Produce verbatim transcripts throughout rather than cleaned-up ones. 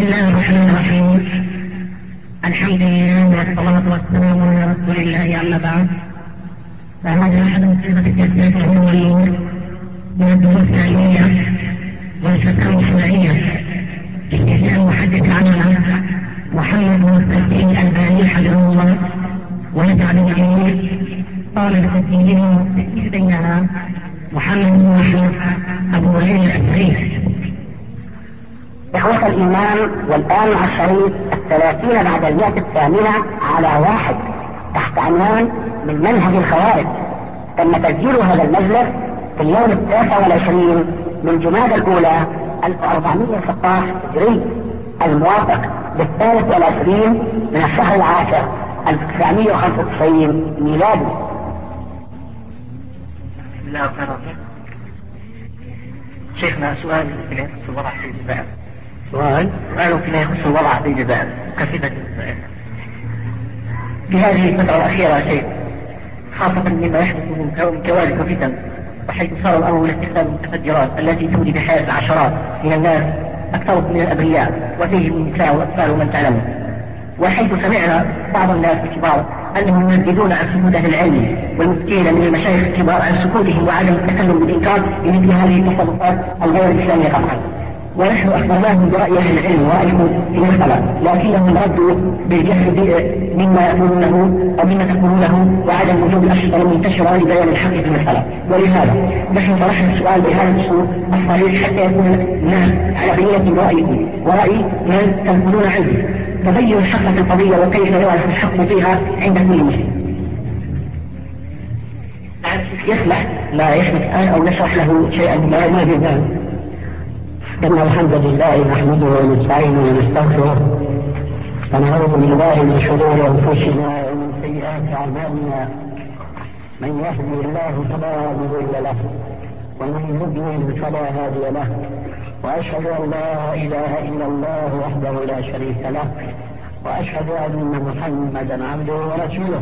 الله الرحمن الرحيم. الحمد لله والصلاة والسلام على رسول الله، أما بعد، فهذا أحد صفة التثبيت وهو النور من الدروس العلمية والفتاوى الشرعية للشيخ المحدث عنها محمد بن التسليم الألباني حفظه الله ونفع بالعلم. قال بتسجيله والتسجيل بينها محمد بن محمد أبو وليد الأسري. إخوة الإيمان، والآن مع الشريط الثلاثين بعد المئة الثامنة على واحد تحت عنوان من منهج الخوارج. تم تسجيل هذا المجلس في اليوم التاسع والعشرين من جمادى الأولى ألف وأربعمائة وستة عشر هجري، الموافق بالثالث والعشرين من الشهر العاشر ألف وتسعمائة وخمسة وتسعين ميلادي. بسم الله الرحمن الرحيم. شيخنا، سؤال فيما يخص الوضع في الجزائر. سؤال سؤال فيما يخص الوضع في الجزائر كصفة الجزائر في هذه الفترة الأخيرة شيء، خاصة مما يحدث من كوارث وفتن، وحيث صار الأمر إلى استخدام المتفجرات التي تودي بحياة العشرات من الناس، أكثر من الأبرياء وفيهم النساء والأطفال ومن تعلمون. وحيث سمعنا بعض الناس الكبار أنهم ينبذون عن سكوت أهل العلم والمسكين من المشايخ الكبار عن سكوتهم وعدم التكلم بالإنكار بمثل هذه التصرفات الغير الإسلامية طبعا. ونحن أخبرناهم برأي أهل العلم ورأيهم في المسألة، لكنهم ردوا بالجهل مما يقولونه أو مما تقولونه وعدم وجود الأشرطة المنتشرة لبيان الحق في المسألة. ولهذا نحن طرحنا السؤال بهذا الأسلوب الصريح حتى يكون الناس على بينة برأيكم ورأي من تنقلون عنه، تبين حقة القضية وكيف يعرف الحق فيها عند كل مسلم. يسمح لا يسمح الآن أو نشرح له شيئا ما ما ذلك. إن الحمد لله نحمده ونستعينه ونستغفره ونعوذ بالله من شرور أنفسنا ومن سيئات أعمالنا. من يهدي الله فلا مضل له ومن يضلل فلا هادي له، وأشهد أن لا إله إلا الله وحده لا شريك له، وأشهد أن محمدا عبده ورسوله.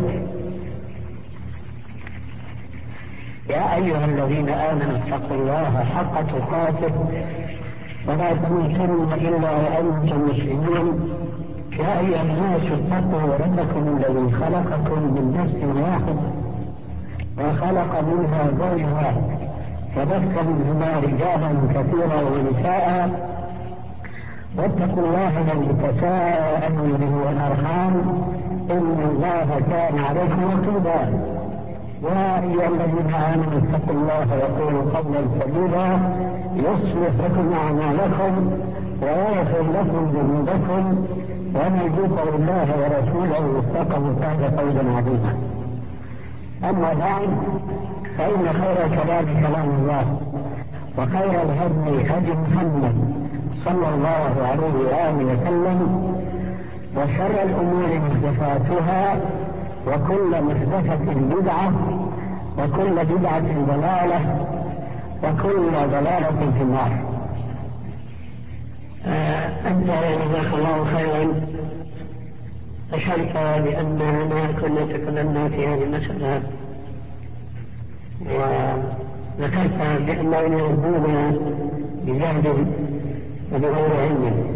يا أيها الذين آمنوا اتقوا الله حق تقاته ولا تموتن إلا وأنتم مسلمون. يا أيها الناس اتقوا ربكم الذي خلقكم من نفس واحد وخلق منها زوجها وبث منهما رجالا كثيرا ونساء، واتقوا الله الذي تساءلون به والأرحام إن الله كان عليكم رقيبا. يا أيها الذين آمنوا اتقوا الله وقولوا قولا سديدا يصلح لكم أعمالكم ويغفر لكم ذنوبكم، ومن يطع الله ورسوله فقد فاز فوزا عظيما. أما بعد، فإن خير الكلام كلام الله، وخير الهدي هدي محمد صلى الله عليه وآله وسلم، وشر الأمور محدثاتها، وكل محدثة بدعة، وكل بدعة ضلالة، وكل ضلالة في النار. آه أنت جزاك الله خيرا أشرت بأننا كنا تكلمنا في هذه المسألة، وذكرت بأننا يربون بجهل وبغير علم.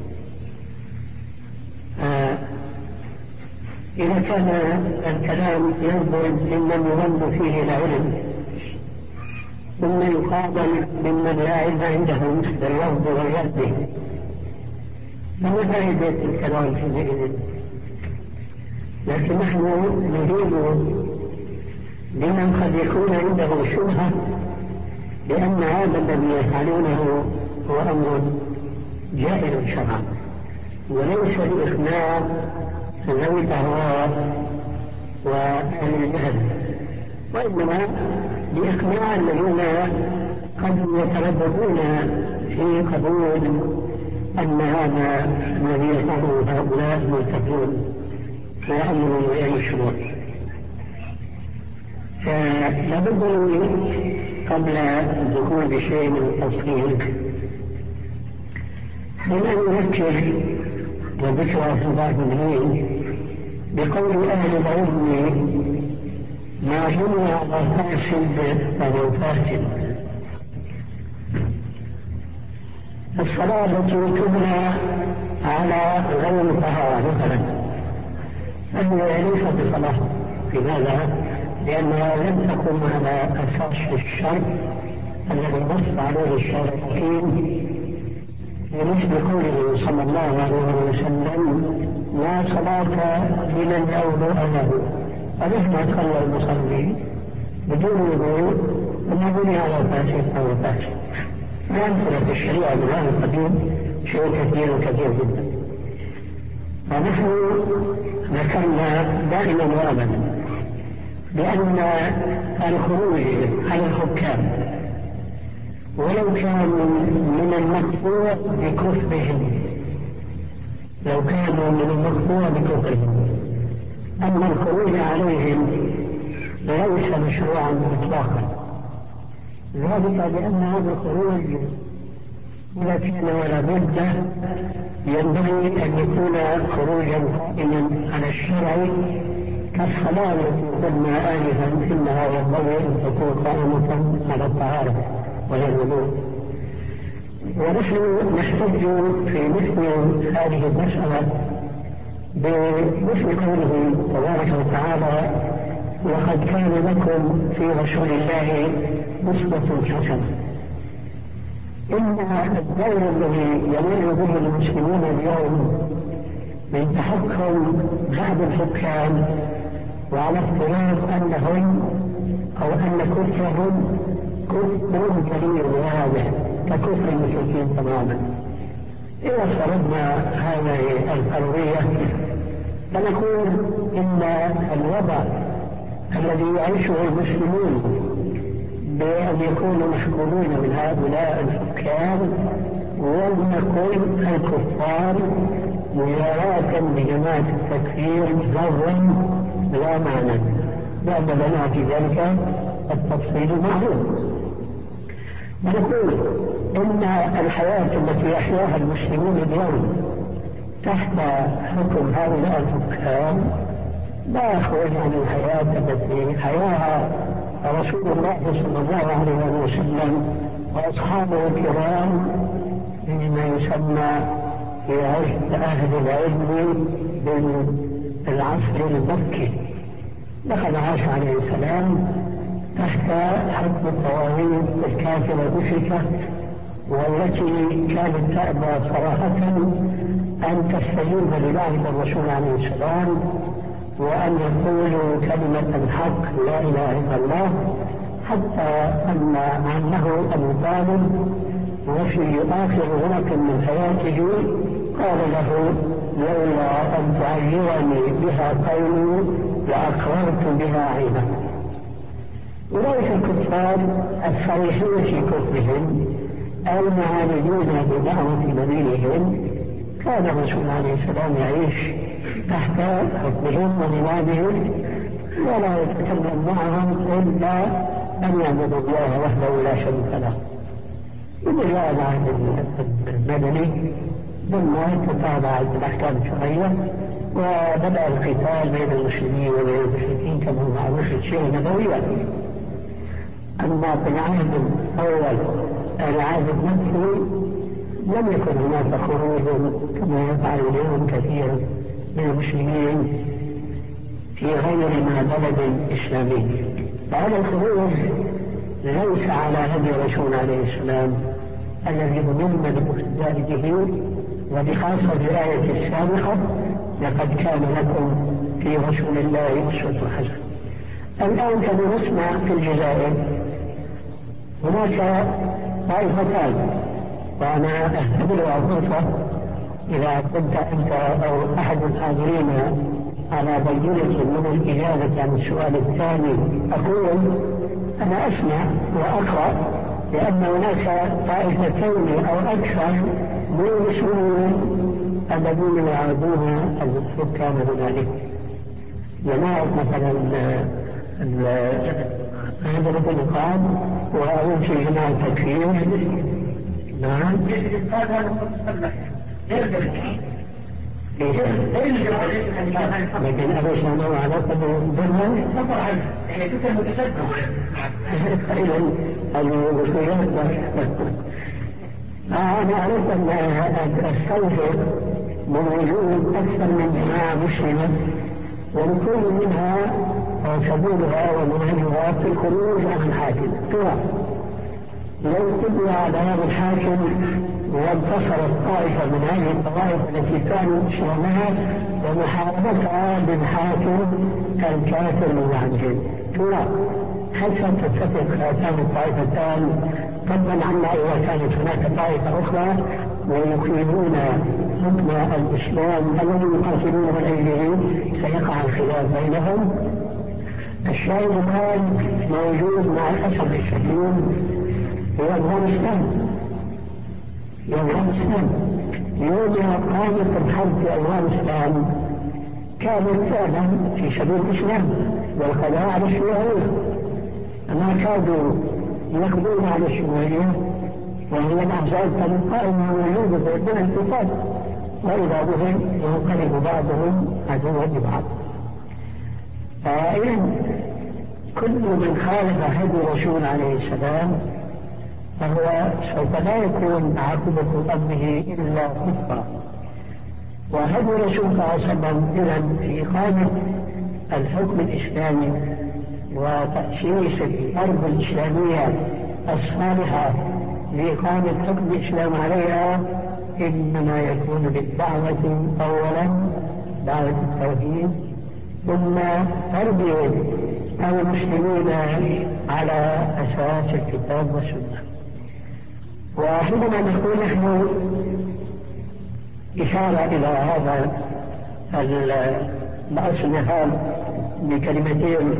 آه إذا كان الكلام ينظر ممن يظن فيه العلم ثم يقابل ممن لا علم عندهم باللفظ واليد، فما فائدة الكلام في ذلك؟ لكن نحن نريد لمن قد يكون عنده شبهة بأن هذا الذي يفعلونه هو أمر جائز شرعا، وليس لإخناع ذوي الأهواء وأهل الجهل، وإنما لإقناع الذين قد يترددون في قبول أن هذا الذي يفعله هؤلاء مرتدون وأمر بأي الشرور. فلا بد قبل الدخول بشيء من التفصيل من أن نذكر وذكر في بعض العلم بقول أهل العلم ما بني على فاسد فهو فاسد. الصلاة التي تبنى على غير طهارة مثلا فهي ليس بصلاح. لماذا؟ لأنها لم تكن على أساس الشرط الذي نص عليه الشرع الحكيم بمثل قوله صلى الله عليه وسلم: لا صلاة لمن لا وضوء له. فمهما صلى المصلي بدون وضوء فما بني على فاسد أو فاسد. الأمثلة في الشريعة من هذا القبيل شيء كثير كثير جدا. ونحن ذكرنا دائما وابدا بأن الخروج على الحكام ولو كانوا من المقطوع بكفرهم لو كانوا من المقطوع بكفرهم أما الخروج عليهم ليس مشروعا إطلاقا، ذلك لأن هذا الخروج إذا كان ولا بد ينبغي أن يكون خروجا قائما على الشرع كالصلاة التي قلنا آنفا إنها ينبغي أن تكون قائمة على الطهارة وهي الوضوء. ونحن نحتج في مثل هذه المسألة بمثل قوله تبارك وتعالى: لقد كان لكم في رسول الله أسوة حسنة. إن الدور الذي يمر به المسلمون اليوم من تحكم بعض الحكام وعلى افتراض أنهم أو أن كفرهم كفر جليل واضح ككفر المشركين تماما. إذا فرضنا هذه الفرضية فنقول إن الوضع الذي يعيشه المسلمون بأن يكونوا محكومين من هؤلاء الحكام ولنقل الكفار مجاراة بجماعة التكفير ضرا لا معنى، لأن لنا في ذلك التفصيل معلوم. ونقول إن الحياة التي يحياها المسلمون اليوم تحت حكم هؤلاء الحكام لا يخرج عن الحياة التي حياها رسول الله صلى الله عليه وسلم وأصحابه الكرام فيما يسمى في أهل العلم بالعصر المكي. لقد عاش عليه السلام تحت حكم الطواغيت الكافرة المشركة والتي كانت تأبى صراحة أن تستجيب لدعوة الرسول عليه السلام وأن يقولوا كلمة الحق لا إله إلا الله، حتى أن عمه أبو طالب وفي آخر غرق من حياته قال له: لولا أن تعيرني بها قولي لأقررت بها عينك. أولئك الكفار الصريحين في كفرهم المعاندون بدعوة نبيهم كان الرسول عليه السلام يعيش تحت حكمهم ونظامهم ولا يتكلم معهم إلا أن يعبدوا الله وحده لا شريك له. إذا جاء العهد المدني ثم تتابعت الأحكام الشرعية وبدأ القتال بين المسلمين وبين المشركين كما هو معروف في السيرة النبوية. أما في العهد الأول العهد المكي لم يكن هناك خروج كما يفعل اليوم كثير من المسلمين في غير ما بلد إسلامي. فهذا الخروج ليس على هدي الرسول عليه السلام الذي ضمن بالاقتداء به وبخاصة الآية السابقة: لقد كان لكم في رسول الله أسوة حسنة. الآن كما نسمع في الجزائر هناك طائفتان، وأنا أهتملها فرصة إذا كنت أنت أو أحد الحاضرين على بينة من الإجابة عن السؤال الثاني أقول أنا أسمع وأقرأ لأن هناك طائفتين أو أكثر من المسلمين الذين يعادون الحكام هنالك. جماعة مثلا هذا الانقاذ وهذا في جماعة التكفير. نعم. لكن أبو سلمان علاقة بالله نظر عنه هي تكون متشدد أنا أعرف أن السوف من وجود أكثر من جماعة مسلمة، ولكل منها سبيلها ومنهجها في الخروج عن الحاكم. لو قضي على هذا الحاكم وانتصرت طائفة من هذه الطوائف التي كانوا شأنها ومحاربتها بالحاكم الكافر المعجل، حتى تتفق هاتان الطائفتان، فضلا عما إذا كانت هناك طائفة أخرى ويقيمون حكم الإسلام الذي يقاتلون من أجله، سيقع الخلاف بينهم. الشاهد الآن موجود مع الأسف الشديد في أفغانستان. في أفغانستان يوم قامت الحرب في أفغانستان كانت فعلا في سبيل الإسلام والقضاء على الشيوعية، ما كادوا يقضون على الشيوعية وهي الأحزاب كانت قائمة موجودة بين الكفار، وإذا بهم ينقلب بعضهم عدوا لبعض. فإذن كل من خالف هدي الرسول عليه السلام فهو سوف لا يكون عاقبة أمره إلا كفرا. وهدي الرسول صلى الله عليه وسلم إذن في إقامة الحكم الإسلامي وتأسيس الأرض الإسلامية الصالحة لإقامة حكم الإسلام عليها إنما يكون بالدعوة أولا، دعوة التوحيد، ثم تربية المسلمين على أساس الكتاب والسنة. وحينما نقول نحن إشارة إلى هذا الأصل بكلمتين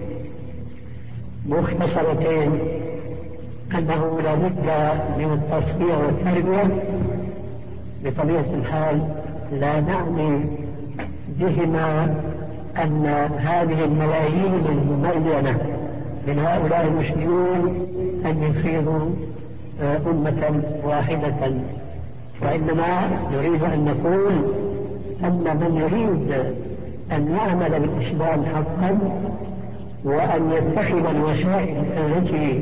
مختصرتين أنه لا بد من التصفية والتربية، بطبيعة الحال لا نعني بهما أن هذه الملايين المميزة من هؤلاء المسلمين أن يصيروا أمة واحدة، وإنما نريد أن نقول أن من يريد أن يعمل بالإسلام حقا وأن يتخذ الوسائل التي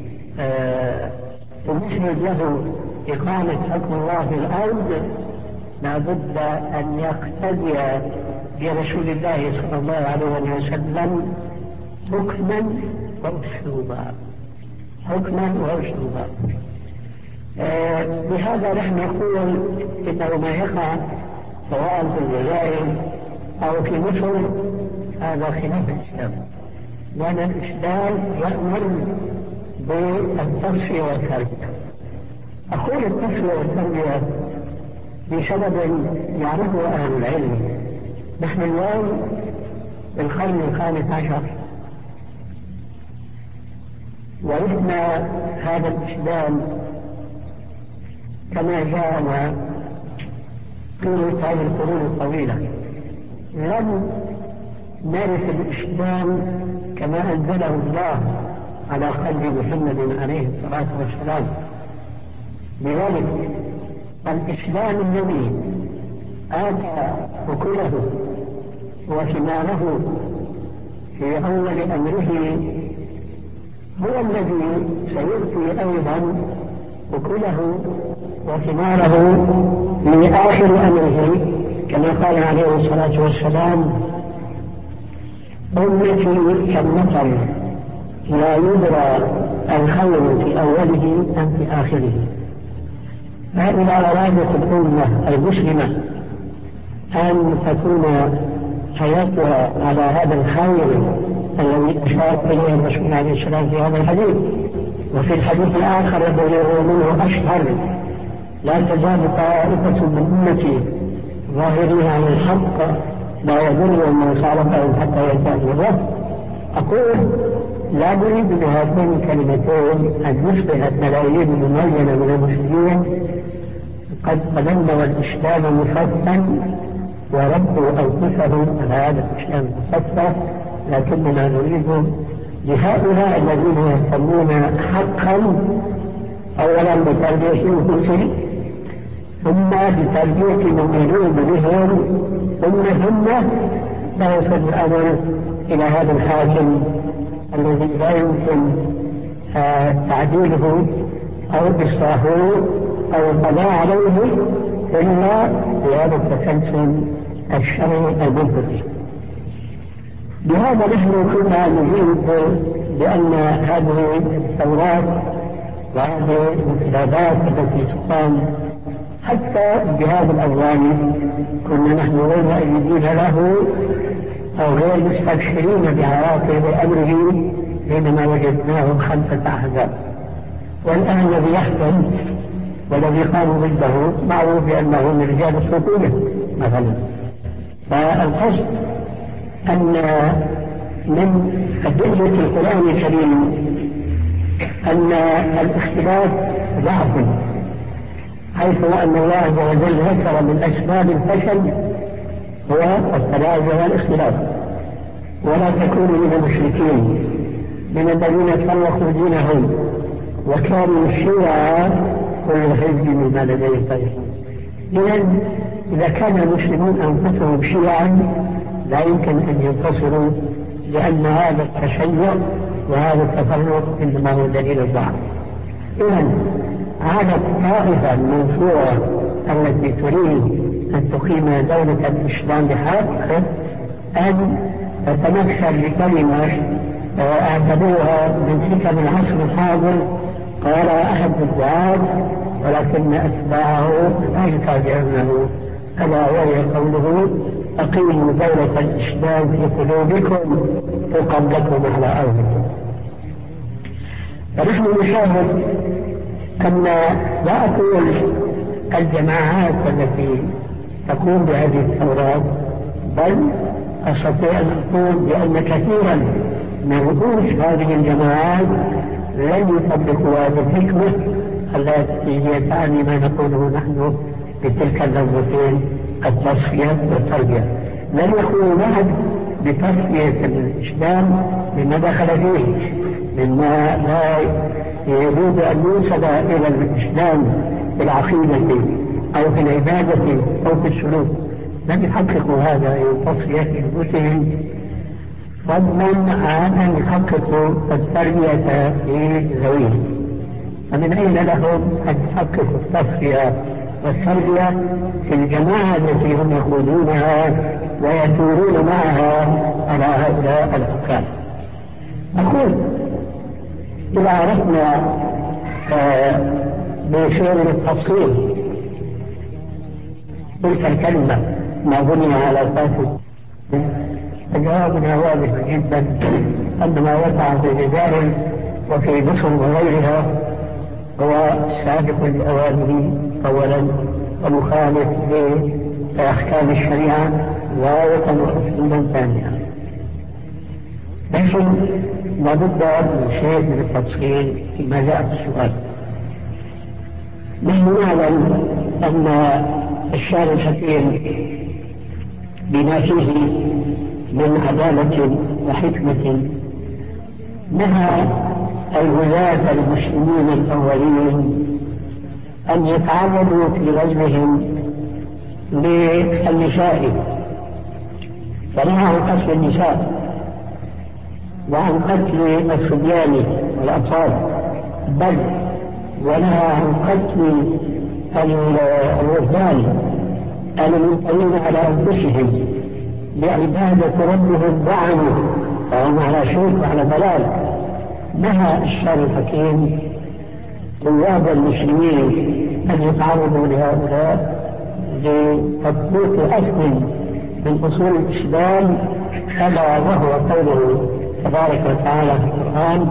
تمهد له إقامة حكم الله في الأرض لا بد أن يقتدي برسول الله صلى الله عليه وسلم حكما وأسلوبا، حكما وأسلوبا. بهذا نحن نقول إنه ما يقع سواء في الجزائر أو في مصر هذا خلاف الإسلام، لأن الإسلام يأمر بالتصفية والتربية. أقول التصفية والتربية بسبب يعرفه أهل العلم. نحن اليوم في القرن الخامس عشر ورثنا هذا الإسلام كما جاءنا طول هذه القرون الطويلة. لم نرث الإسلام كما أنزله الله على قلب محمد عليه الصلاة والسلام. لذلك الإسلام الذي آتى أكله وثماره في أول أمره هو الذي سيؤتي أيضا أكله وثماره في آخر أمره، كما قال عليه الصلاة والسلام: أمتي كالمطر لا يدرى الخير في أوله أم في آخره. فإذا أرادت الأمة المسلمة أن تكون حياتها على هذا الخير الذي أشار إليه الرسول عليه السلام في هذا الحديث، وفي الحديث الآخر الذي هو منه أشهر: لا تزال طائفة من أمتي ظاهرين على الحق لا يضر من خالفهم حتى يأتي الله. أقول لا نريد بهاتين الكلمتين أن يصبح الملايين المميزة من المسلمين قد تبنوا الإسلام مفتًا وربوا أنفسهم على هذا الإسلام المفتً، لكننا نريد لهؤلاء الذين يهتمون حقا أولا بتربية أنفسهم، ثم بتربية من يلوذ بهم، ثم ثم لا يصل الأمر إلى هذا الحاكم الذي لا يمكن تعديله أو إصلاحه أو القضاء عليه إلا بهذا التسلسل الشرعي المنطقي. بهذا نحن كنا نجيب بأن هذه الثورات وهذه الانقلابات التي تقام حتى بهذا الأوان كنا نحن غير مؤيدين له أو غير مستبشرين بعواقب أمره حينما وجدناه خمسة أحزاب. والآن الذي يحكم والذي قاموا ضده معروف بأنه من رجال الصوفية مثلا. فالقصد أن من أدلة القرآن الكريم أن الاختلاف ضعف، حيث أن الله عز وجل ذكر من أسباب الفشل هو التنازع والاختلاف. ولا تكونوا من المشركين من الذين فرقوا دينهم وكانوا شيعا كل حزب بما لديهم فرحون. إذن إذا كان المسلمون أنفسهم شيعا لا يمكن أن ينتصروا، لأن هذا التشيع وهذا التفرق إنما هو دليل الضعف. إذن على الطائفة المنصورة التي تريد أن تقيم دولة الإسلام بحق أن تتمثل بكلمة اعتبروها من حكم العصر الحاضر قال أحد الدعاة ولكن أتباعه لا يتابعونه، ألا وهي قوله أقيموا دولة الإسلام في قلوبكم تقم لكم على أرضكم. فنحن نشاهد أن لا أقول الجماعات التي تقوم بهذه الثورات، بل أستطيع أن أقول بأن كثيرا من رؤوس هذه الجماعات لن يطبقوا هذه الحكمة التي هي تعني ما نقوله نحن بتلك اللفظتين التصفية والتربية. لن يقولوا بعد بتصفية الإسلام مما دخل فيه مما لا يريد أن يوصل إلى الإسلام في العقيدة أو في العبادة أو في السلوك. لم يحققوا هذا تصفية أنفسهم فضلا عن أن يحققوا التربية في ذويهم. فمن أين لهم أن يحققوا التصفية والتربية في الجماعة التي هم يقودونها ويثورون معها على هؤلاء الحكام؟ أقول إذا عرفنا بشيء من التفصيل تلك الكلمة ما بني على أساسه، فجوابنا واضح جدا أن ما وقع في الجزائر وفي مصر وغيرها هو سابق لأوانه أولا ومخالف لأحكام الشريعة غاية وأصولا ثانية. لكن لابد من شيء من التفصيل فيما جاء في السؤال. نحن نعلم أن الشارع الحكيم بما فيه من عدالة وحكمة نهى الولاة المسلمين الأولين أن يتعرضوا في غزوهم للنساء، فنهى عن قتل النساء وعن قتل الصبيان والأطفال، بل ونهى عن قتل الرهبان المنطوين على أنفسهم لعبادة ربهم ضعنوا فهم على شرك وعلى ضلال. نهى الشارع الحكيم طلاب المسلمين أن يتعرضوا لهؤلاء لتطبيق أصل من أصول الإسلام، ألا وهو قوله تبارك وتعالى في القرآن: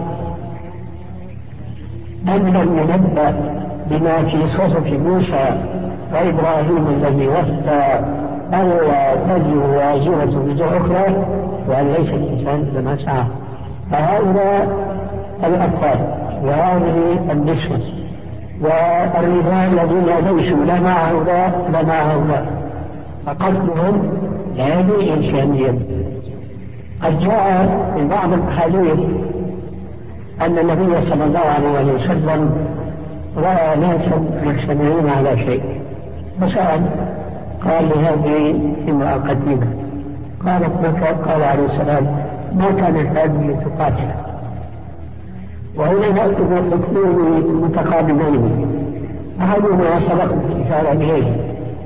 أم لم ينبأ بما في صحف موسى وإبراهيم الذي وفى ألا تزر وازرة وزر أخرى وأن ليس الإنسان إلا ما سعى. فهؤلاء الأطفال وهذه النسوة والرجال الذين ليسوا لا مع هؤلاء لا مع هؤلاء فقتلهم لا يجوز إنسانيا. قد جاء في بعض الأحاديث أن النبي صلى الله عليه وسلم رأى ناسا مجتمعين على شيء فسأل قال لهذه امرأة قديمة قالت ما قال عليه السلام ما كانت هذه تقاتل. وهنا نأخذ حكمين متقابلين، أحدهما سبق الإشارة إليه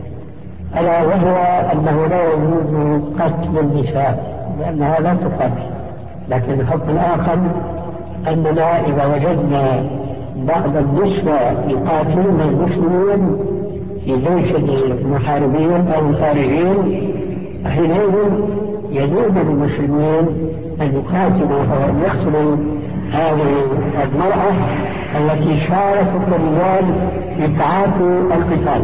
ألا وهو أنه لا يجوز قتل النساء لأنها لا تقتل، لكن الحكم الآخر أننا إذا وجدنا بعض النسوة يقاتلون المسلمين في جيش المحاربين أو الخارجين، حينئذ يجوز للمسلمين أن يقاتلوا أو أن يقتلوا هذه المرأة التي شاركت الرجال في تعاطي القتال.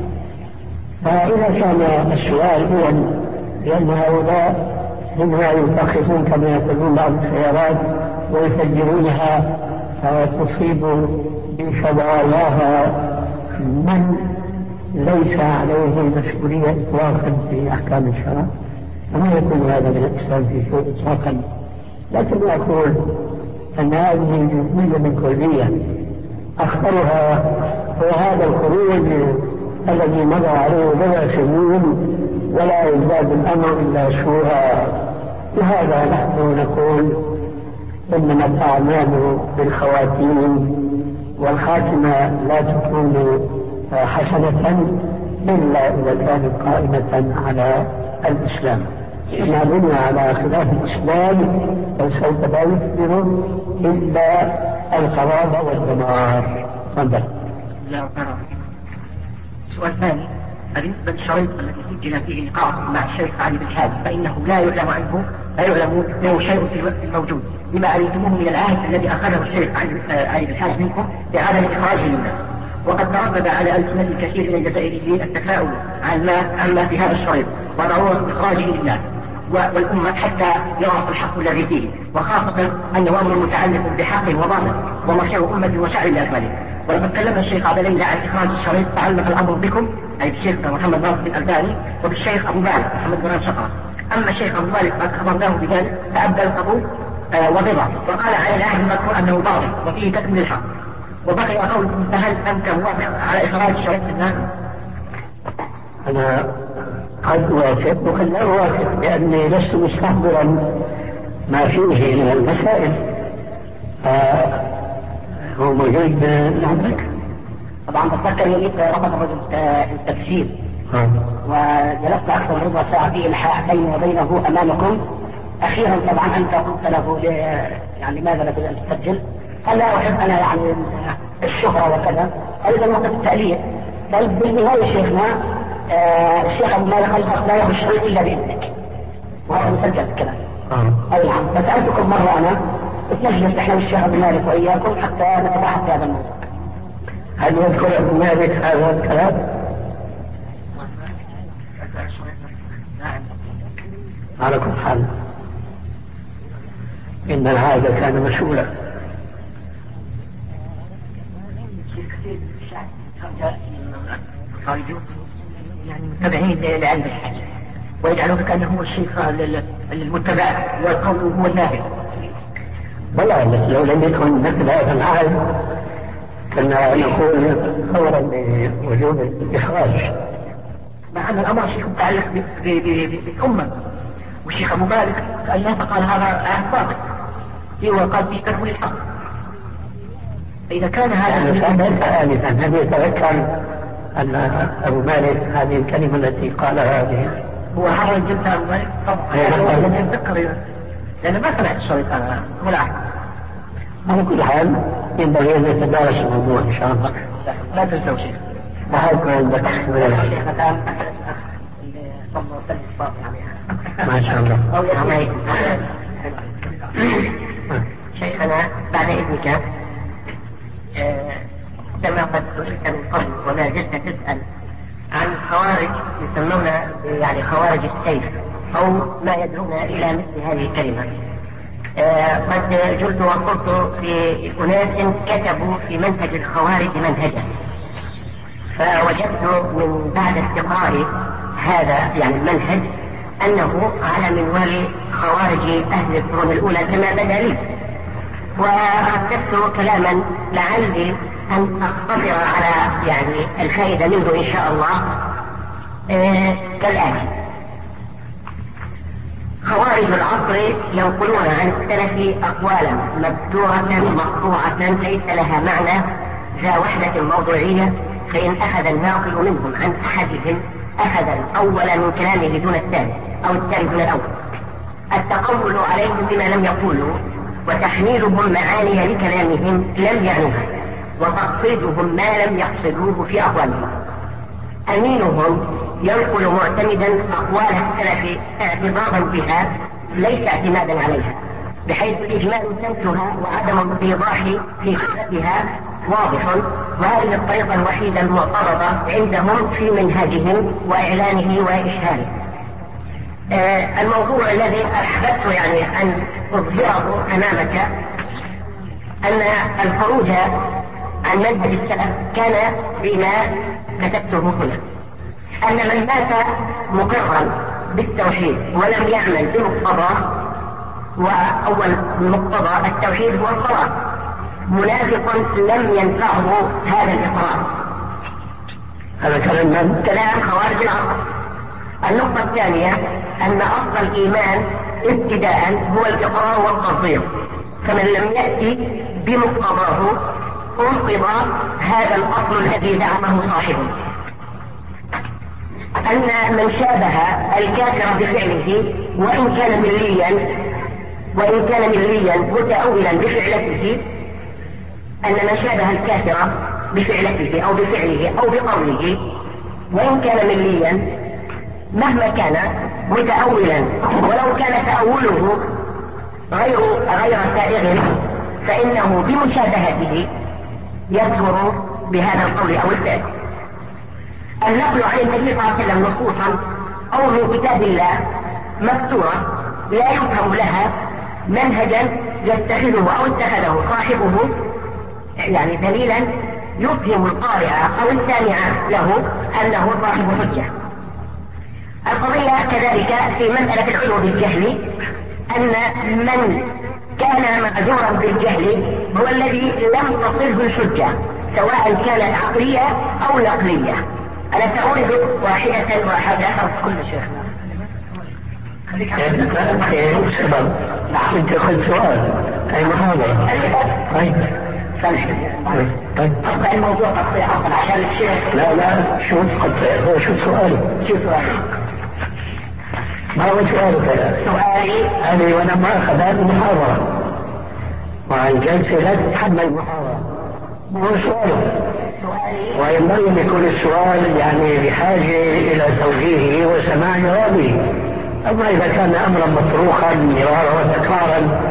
فإذا كان السؤال هو لأن هؤلاء منها يفخخون كما يقولون بعض السيارات ويفجرونها فتصيب بشظاياها من ليس عليه المسؤولية إطلاقا في أحكام الشرع، فما يكون هذا من الإسلام في شيء إطلاقا. لكن أقول أن هذه جزئية من كلية أخطرها هو هذا الخروج الذي مضى عليه بضع سنين ولا يزداد الأمر إلا سوءا. لهذا نحن نقول إنما الأعمال بالخواتيم، والخاتمة لا تكون حسنة إلا إذا كانت قائمة على الإسلام. ما بني على خلاف الإسلام فسوف لا يثمر إلا الخراب والدمار. تفضل. السؤال الثاني: بالنسبة للشريط الذي سجل فيه لقاء مع الشيخ علي بن حاج فإنه لا يعلم عنه لا يعلم له شيء في الوقت الموجود، لما علمتموه من العهد الذي أخذه الشيخ علي بن حاج منكم بعدم إخراجه للناس، وقد تردد على ألسنة الكثير من الجزائريين التفاؤل عما في هذا الشريط وضرورة إخراجه للناس والأمة حتى يعرف الحق الذي فيه، وخاصة أنه أمر متعلق بحق وضامن ومصير أمة وشعب الأكمل. ولقد كلم الشيخ عبد ليلى عن إخراج الشريط تعلق الأمر بكم، أي بالشيخ محمد ناصر الألباني وبالشيخ أبو مالك محمد بن شقرة. أما الشيخ أبو مالك قد خبرناه بذلك فأبدى القبول آه وضرع، وقال عن العهد المذكور أنه باطل وفيه كتم للحق. وبقي قولكم: فهل أنت موافق على إخراج الشريط للناس؟ أنا قد وافق وقد لا أوافق، لأني لست مستحضرا ما فيه من المسائل. هو موجود عندك؟ طبعا بتذكر يوميك رفض الرجل التفسير وجلست أكثر من ربع ساعة فيه الحاح بيني وبينه أمامكم. أخيرا طبعا أنت قلت له يعني لماذا لا تريد أن تسجل؟ قال: لا أحب أنا يعني الشهرة وكذا، أيضا وقت التأليف. طيب بالنهاية شيخنا آه الشيخ أبو مالك قال: لا يخرج شيء إلا بإذنك، وهذا مسجل الكلام. أي نعم. فسألتكم مرة أنا نجلس إحنا والشيخ أبو مالك وإياكم حتى نتباحث في هذا الموضوع. هل يذكر أبو مالك هذا الكلام؟ على كل حال إن هذا كان مسؤولا. يعني متبعين لعلم الحج ويجعلون كأنه هو الشيخ المتبع والقول هو النافذ. والله لو لم يكن مثل هذا العهد كنا نقول فورا بوجوب الإخراج، مع أن الأمر شيخ متعلق بالأمة. والشيخ أبو مالك أنه قال هذا عهد باطل، هو قال في كتم الحق. فإذا كان هذا آنفا هل يتذكر أن أبو مالك هذه الكلمة التي قالها هذه هو حرر الجلسة أبو مالك؟ طبعا لم يتذكر لأن ما سمعت الشريط هذا ولا عهد. على كل حال ينبغي أن نتدارس الموضوع إن شاء الله. لا تنسوا شيء. ما يكون عندك الشيخ مثلا صلى الله عليه وسلم ما شاء الله. شيخنا بعد إذنك كما قد سئلت من قبل وما زلت تسأل عن خوارج يسمون يعني خوارج السيف أو ما يدعون إلى مثل هذه الكلمة. آه قد جلت وقلت في أناس كتبوا في منهج الخوارج منهجا، فوجدت من بعد استقرار هذا يعني المنهج أنه على منوال خوارج أهل القرون الأولى كما بدا لي، ورددت كلاما لعلي أن أقتصر على يعني الفائدة منه إن شاء الله. آه كالآتي: خوارج العصر ينقلون عن السلف أقوالا مبتورة مقطوعة ليس لها معنى ذا وحدة موضوعية، فإن أخذ الناقل منهم عن أحدهم أخذ الأول من كلامه دون الثاني أو الثاني دون الأول. التقول عليهم بما لم يقولوا وتحميلهم معاني لكلامهم لم يعنوها وتقصيدهم ما لم يقصدوه في أقوالهم. أمينهم ينقل معتمدا أقوال السلف اعتبارا بها ليس اعتمادا عليها، بحيث الإجمال سمتها وعدم الإيضاح في صفتها واضح، وهذه الطريقة الوحيدة المعترضة عندهم في منهجهم وإعلانه وإشهاره. آه الموضوع الذي أحببت يعني أن أظهره أمامك أن الخروج عن منهج السلف كان بما كتبته هنا، أن من مات مقرا بالتوحيد ولم يعمل بمقتضاه، وأول مقتضى التوحيد هو الصلاة، منافق لم ينفعه هذا الإقرار. هذا كلام من؟ كلام خوارج العصر. النقطة الثانية أن أصل الإيمان ابتداء هو الإقرار والتصديق، فمن لم يأتي بمقتضاه انقض هذا الأصل الذي زعمه صاحبه. أن من شابه الكافر بفعله وإن كان مليا وإن كان مليا متأولا بفعلته، أن من شابه الكافر بفعلته أو بفعله أو بقوله وإن كان مليا مهما كان متأولا ولو كان تأوله غير غير سائغ فإنه بمشابهته يكفر بهذا القول أو الفعل. النقل عن النبي صلى الله عليه وسلم نصوصا أو من كتاب الله مكتورة لا يفهم لها منهجا يتخذه أو اتخذه صاحبه يعني دليلا يفهم القارئ أو السامع له أنه صاحب حجة. القضية كذلك في مسألة العلو بالجهل، أن من كان معذورا بالجهل هو الذي لم تصله الحجة سواء كانت عقلية أو نقلية. أنا سأورد واحدة واحدة كل شيخ. ايه سبب؟ انت قلت سؤال اي محاضرة. طيب سامح. طيب أقطع الموضوع تقطيع أصلا عشان الشيخ. لا لا شو تقطع؟ هو شو سؤالي؟ شو سؤالي؟ ما هو سؤالك؟ سؤالي أنا وأنا ما أخذ هذه المحاضرة وعن جلسة لا تتحمل المحاضرة. ما هو سؤالك؟ وينبغي أن يكون السؤال يعني بحاجة إلى توجيهه وسماع جوابه. أما إذا كان أمرا مطروحا مرارا وتكرارا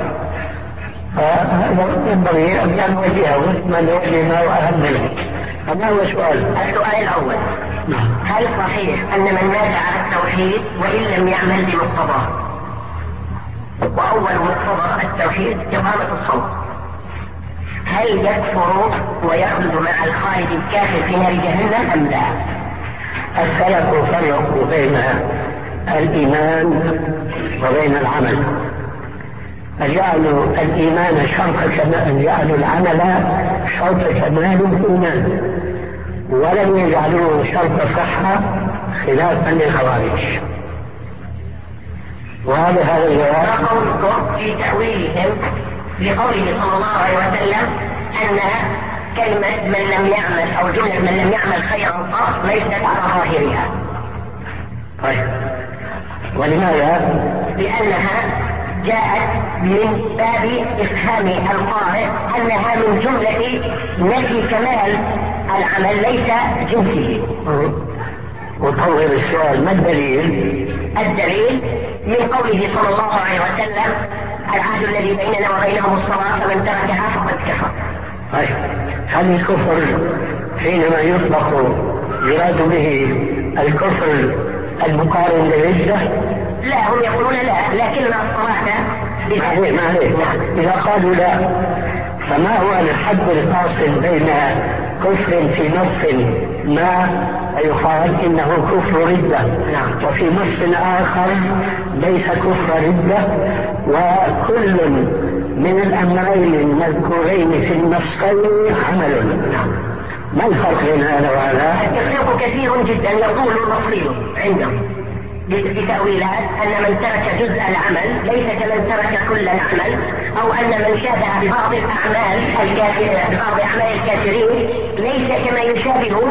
فهذا ينبغي أن نوجهه من يوجه ما هو أهم منه. فما هو سؤال؟ السؤال الأول: هل صحيح أن من مات على التوحيد وإن لم يعمل بمقتضاه، وأول مقتضى التوحيد إقامة الصوت، هل يكفر ويخلد مع الخالد الكافر في نار جهنم أم لا؟ السلف فرقوا بين الإيمان وبين العمل، فجعلوا الإيمان شرط كمال، جعلوا العمل شرط كمال الإيمان، ولم يجعلوه شرط صحة خلافا للخوارج. وهذا هذا الجواب قولكم في تأويلهم لقوله صلى الله عليه وسلم أن كلمة من لم يعمل أو جملة من لم يعمل خيرا قط ليست على ظاهرها. طيب ولماذا؟ لأنها جاءت من باب إفهام القارئ أنها من جملة نفي كمال العمل ليس جنسه. وطور السؤال: ما الدليل؟ الدليل من قوله صلى الله عليه وسلم: العهد الذي بيننا وبينهم الصلاة فمن تركها فقد كفر. طيب هل الكفر حينما يطلق يراد به الكفر المقارن للردة؟ لا، هم يقولون لا، لكن الصلاة ما عليه ما عليه. إذا قالوا لا فما هو الحد الفاصل بين كفر في نص ما يقال إنه كفر ردة وفي نص آخر ليس كفر ردة، وكل من الأمرين المذكورين في النصين عمل؟ ما الفرق بين هذا وهذا؟ التفريق كثير جدا يقول النصي عندهم بتأويلات أن من ترك جزء العمل ليس كمن ترك كل العمل، أو أن من شابه ببعض الأعمال الكافرين ببعض أعمال الكافرين ليس كما يشابه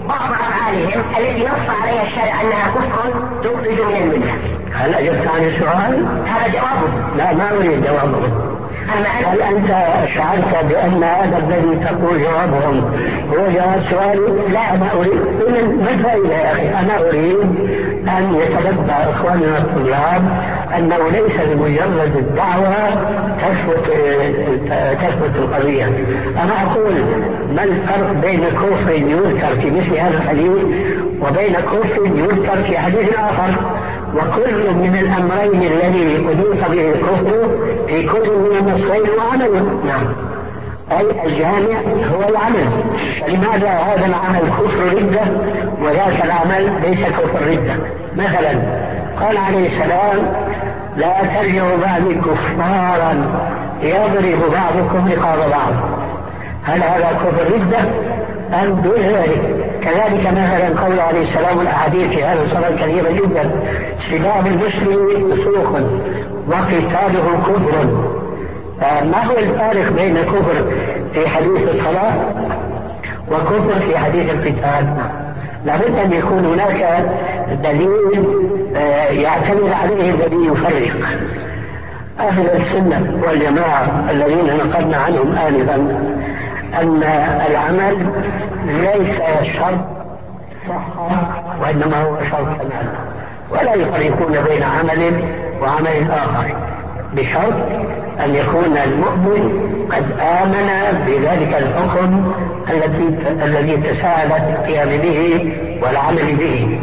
بعض أفعالهم التي نص عليها الشارع أنها كفر تخرج من الملة. هل أجبت عن السؤال؟ هذا جوابه. لا، ما أريد جوابه. هل أنت شعرت بأن هذا الذي تقول جوابهم هو جواب سؤالي؟ لا، أنا أريد. ما الفائدة يا أخي؟ أنا أريد أن يتنبه إخواننا الطلاب أنه ليس بمجرد الدعوة تثبت تثبت القضية. أنا أقول ما الفرق بين كفر يذكر في مثل هذا الحديث وبين كفر يذكر في حديث آخر؟ وكل من الأمرين الذي أضيف به الكفر في كل من النصين وعمله. نعم. أي الجامع هو العمل. فلماذا هذا العمل كفر ردة وذاك العمل ليس كفر ردة؟ مثلا قال عليه السلام لا ترجعوا بعد كفارا يضرب بعضكم رقاب بعض. هل هذا كفر ردة أم دون ذلك؟ كذلك مثلا قول عليه السلام الأحاديث في هذا الصلاة كثيرة جدا: سباب المسلم فسوق وقتاله كفر. ما هو الفارق بين كفر في حديث الصلاة وكفر في حديث القتال؟ لابد أن يكون هناك دليل يعتمد عليه الذي يفرق. أهل السنة والجماعة الذين نقلنا عنهم آنفا أن العمل ليس شرط صحة وإنما هو شرط كمال، ولا يفرقون بين عمل وعمل آخر بشرط أن يكون المؤمن قد آمن بذلك الحكم الذي الذي تساءلت القيام به والعمل به.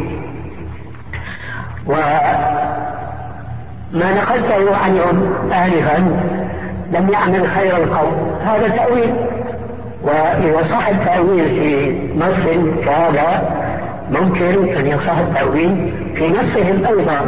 وما نقلته عنهم آنفا لم يعمل خير القول، هذا تأويل. وإذا صح التأويل في نص كهذا ممكن أن يصح التأويل في نصهم أيضا.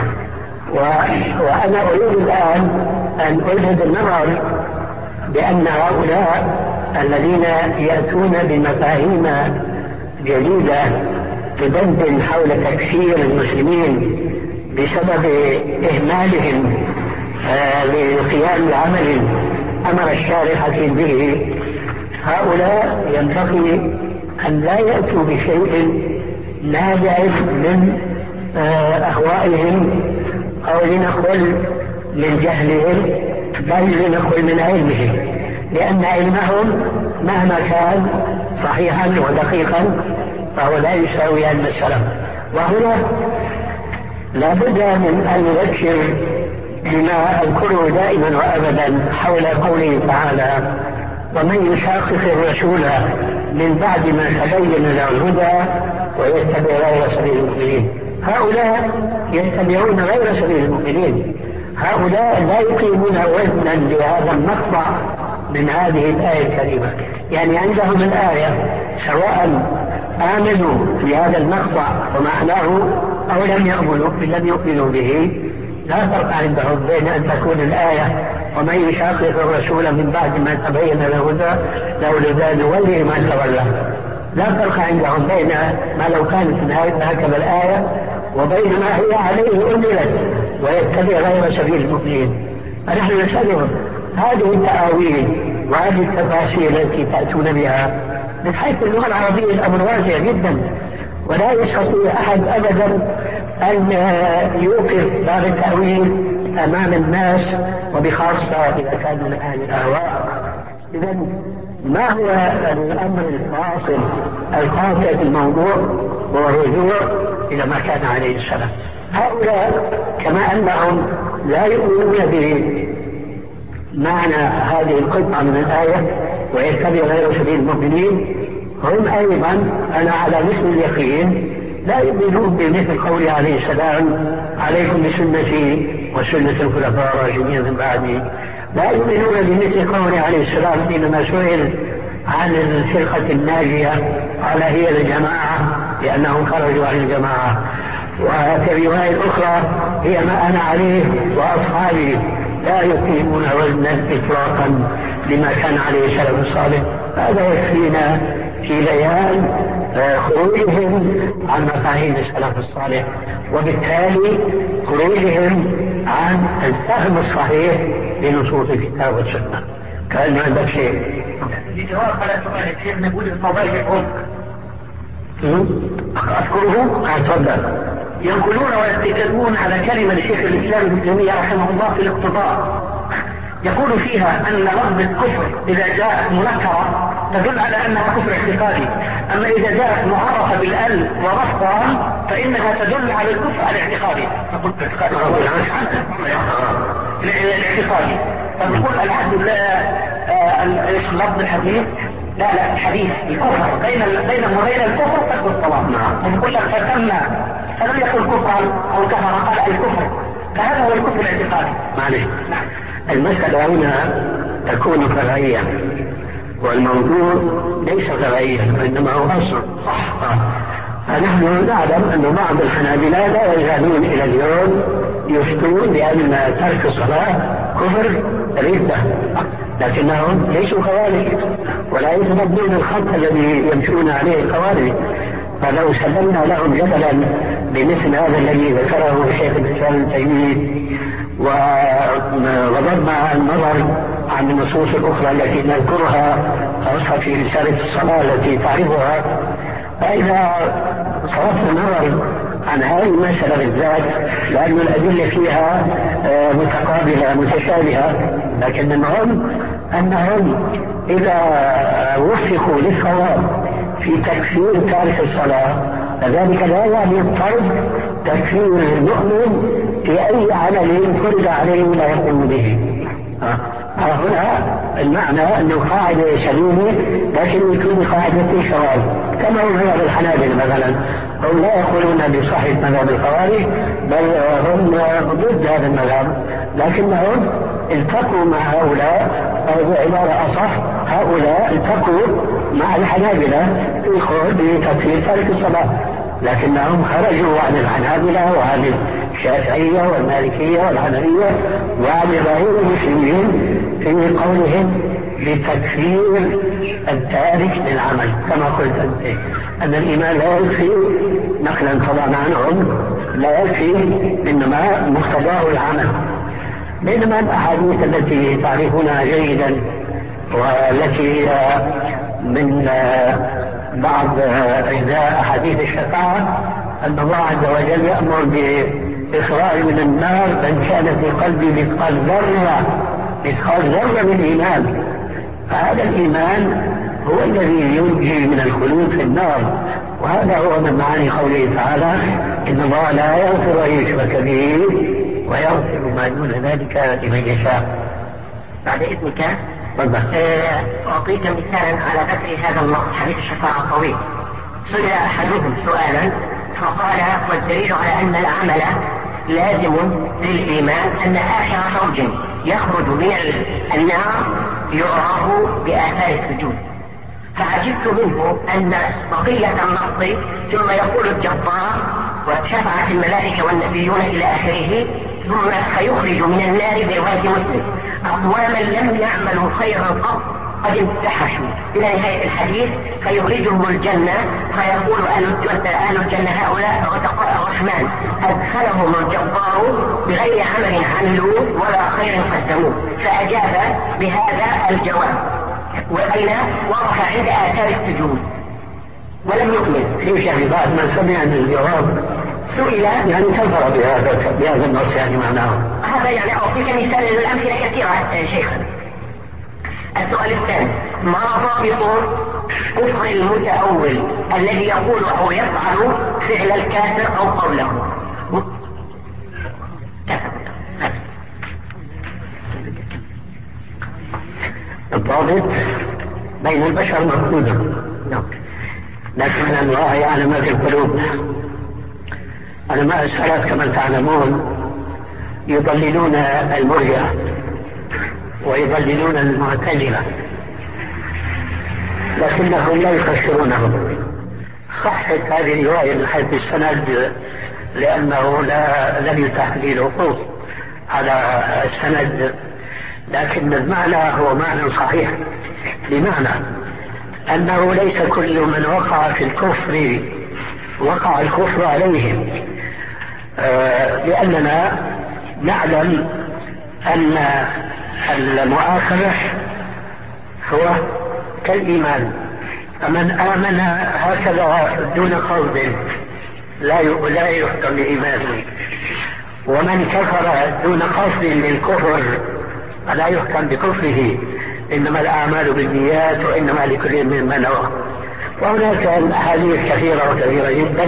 وأنا أريد الآن أن ألفت النظر بأن هؤلاء الذين يأتون بمفاهيم جديدة تدندن حول تكفير المسلمين بسبب إهمالهم لقيام بعمل أمر الشارع الحكيم به، هؤلاء ينبغي أن لا يأتوا بشيء نابع من أهوائهم أو لنقل من جهلهم، بل لنقل من علمهم، لأن علمهم مهما كان صحيحا ودقيقا فهو لا يساوي علم السلف. وهنا لا بد من أن نذكر بما أذكره دائما وأبدا حول قوله تعالى: ومن يشاقق الرسول من بعد ما تبين له الهدى ويتبع غير سبيل المؤمنين. هؤلاء يتبعون غير سبيل المؤمنين، هؤلاء لا يقيمون وزنا لهذا المقطع من هذه الآية الكريمة. يعني عندهم الآية سواء آمنوا بهذا المقطع ومعناه أو لم يؤمنوا لم يؤمنوا به، لا فرق عندهم بين أن تكون الآية ومن يشاقق الرسول من بعد ما تبين له الهدى لولا نوليه ما تولى. لا فرق عندهم بين ما لو كانت نهاية هكذا الآية وبين ما هي عليه أنزلت ويتبع غير سبيل المؤمنين. فنحن نسألهم هذه التأويل وهذه التفاسير التي تأتون بها من حيث اللغة العربية الأمر واسع جدا، ولا يستطيع أحد أبدا أن يوقف باب التأويل أمام الناس وبخاصة إذا كان من أهل الأهواء. إذن ما هو الأمر الفاصل القاطع في الموضوع؟ هو الرجوع إلى ما كان عليه السلام. هؤلاء كما أنهم لا يؤمنون بمعنى هذه القطعة من الآية ويتبع غير سبيل المؤمنين، هم أيضا أنا على مثل اليقين لا يؤمنون بمثل قوله عليه السلام: عليكم بسنتي وسنة الخلفاء الراشدين من بعدي. لا يؤمنون بمثل قوله عليه السلام حينما سئل عن الفرقة الناجية قال هي الجماعة لأنهم خرجوا عن الجماعة. وفي الرواية الأخرى هي ما أنا عليه وأصحابي. لا يقيمون وزنا إطلاقا لما كان عليه السلف الصالح. هذا يكفينا في بيان خروجهم عن مفاهيم السلف الصالح، وبالتالي خروجهم عن الفهم الصحيح لنصوص الكتاب والسنة. كأنه عندك شيء. الجواب على سؤال الشيخ نقول الموضوع يفهم أذكره؟ أتفضل. ينقلون ويتكلمون على كلمة لشيخ الإسلام ابن تيمية رحمه الله في الاقتضاء، يقول فيها أن لفظ الكفر إذا جاءت منكرة تدل على أنها كفر اعتقادي، أما إذا جاءت معرفة بالأل ورفضها فإنها تدل على الكفر الاعتقادي. نقول الاعتقادي، فنقول العهد ايش لفظ الحديث؟ لا لا الحديث الكفر بين بينه وبين الكفر ترك الصلاة. نقول لك فتم فلم يقل كفرا أو كفر، قال الكفر، فهذا هو الكفر الاعتقادي. معلش المسألة هنا تكون فرعية، والموضوع ليس فرعيا وإنما هو أصل. صح. فنحن نعلم أن بعض الحنابلة لا يزالون إلى اليوم يفتون بأن ترك الصلاة كفر ردة، لكنهم ليسوا خوارج ولا يتبدون الخط الذي يمشون عليه الخوارج. فلو سلمنا لهم جدلا بمثل هذا الذي ذكره الشيخ الإسلام ابن تيمية وضربنا النظر عن النصوص الأخرى التي نذكرها خاصة في رسالة الصلاة التي تعرفها، فإذا صرفنا النظر عن هذه المسألة بالذات لأن الأدلة فيها متقابلة متشابهة، لكن المهم أنهم إذا وفقوا للصواب في تكفير تارك الصلاة فذلك لا يعني الطرد تكفير المؤمن في أي عمل فرض عليه لا يقوم به. هنا المعنى أنه قاعدة سليمة لكن يكون قاعدة شواذ، كما هو مذهب الحنابلة مثلا، هم لا يقولون بصحة مذهب الخوارج بل هم ضد هذا المذهب، لكنهم التقوا مع هؤلاء، أو بعبارة أصح هؤلاء التقوا مع الحنابلة في قول بتكفير تارك الصلاة، لكنهم خرجوا عن الحنابلة وعن الشافعية والمالكية والحنفية وعن ظاهر المسلمين في قولهم بتكفير التارك للعمل، كما قلت أنت أن الإيمان لا يكفي نقلا طبعا عنهم، لا يكفي إنما مقتضاه العمل. بينما الأحاديث التي تعرفونها جيدا والتي من بعض أجزاء أحاديث الشفاعة أن الله عز وجل يأمر بإخراج من النار من كان في قلبه مثقال ذرة مثقال ذرة من إيمان، فهذا الإيمان هو الذي ينجي من الخلود في النار، وهذا هو من معاني قوله تعالى إن الله لا يغفر أن يشرك به ويغفر ما دون ذلك لمن يشاء. بعد إذنك أعطيك مثالا على ذكر هذا النص حديث الشفاعة الطويل. سئل أحدهم سؤالا فقال والدليل على أن العمل لازم للإيمان أن آخر فوج يخرج من النار يعرف بآثار السجود، فعجبت منه أن بقية النص ثم يقول الجبار وشفعت الملائكة والنبيون إلى آخره ثم فيخرج من النار برواية مسلم أقواما لم يعملوا خيرا قط قد امتحشوا إلى نهاية الحديث فيخرجهم الجنة فيقول أهل الجنة هؤلاء غتقاء الرحمن أدخلهم الجبار بغير عمل عملوا ولا خير قدموه، فأجاب بهذا الجواب وأين وقف عند آثار السجود ولم يكمل. ليش يعني بعد ما سمع الجواب سئل يعني كفر بهذا بهذا النص يعني معناه هذا؟ يعني أعطيك مثال للأمثلة كثيرة شيخنا. السؤال الثاني ما ضابط كفر المتأول الذي يقول أو يفعل فعل الكافر أو قوله؟ الضابط بين البشر مفقودة، لكن الله يعلم ما في القلوب. علماء السلف كما تعلمون يضللون المرجئة ويضللون المعتزلة لكنهم لا يفسرونهم. صحت هذه الرواية من حيث السند لأنه لا لم يتاح لي الوقوف على السند، لكن المعنى هو معنى صحيح، بمعنى أنه ليس كل من وقع في الكفر وقع الكفر عليهم، آه لأننا نعلم أن المؤاخذة هو كالإيمان، فمن آمن هكذا دون قصد لا لا يحكم بإيمانه، ومن كفر دون قصد للكفر فلا يحكم بكفره، إنما الأعمال بالنيات وإنما لكل مما نوى. وهناك أحاديث كثيرة وكثيرة جدا،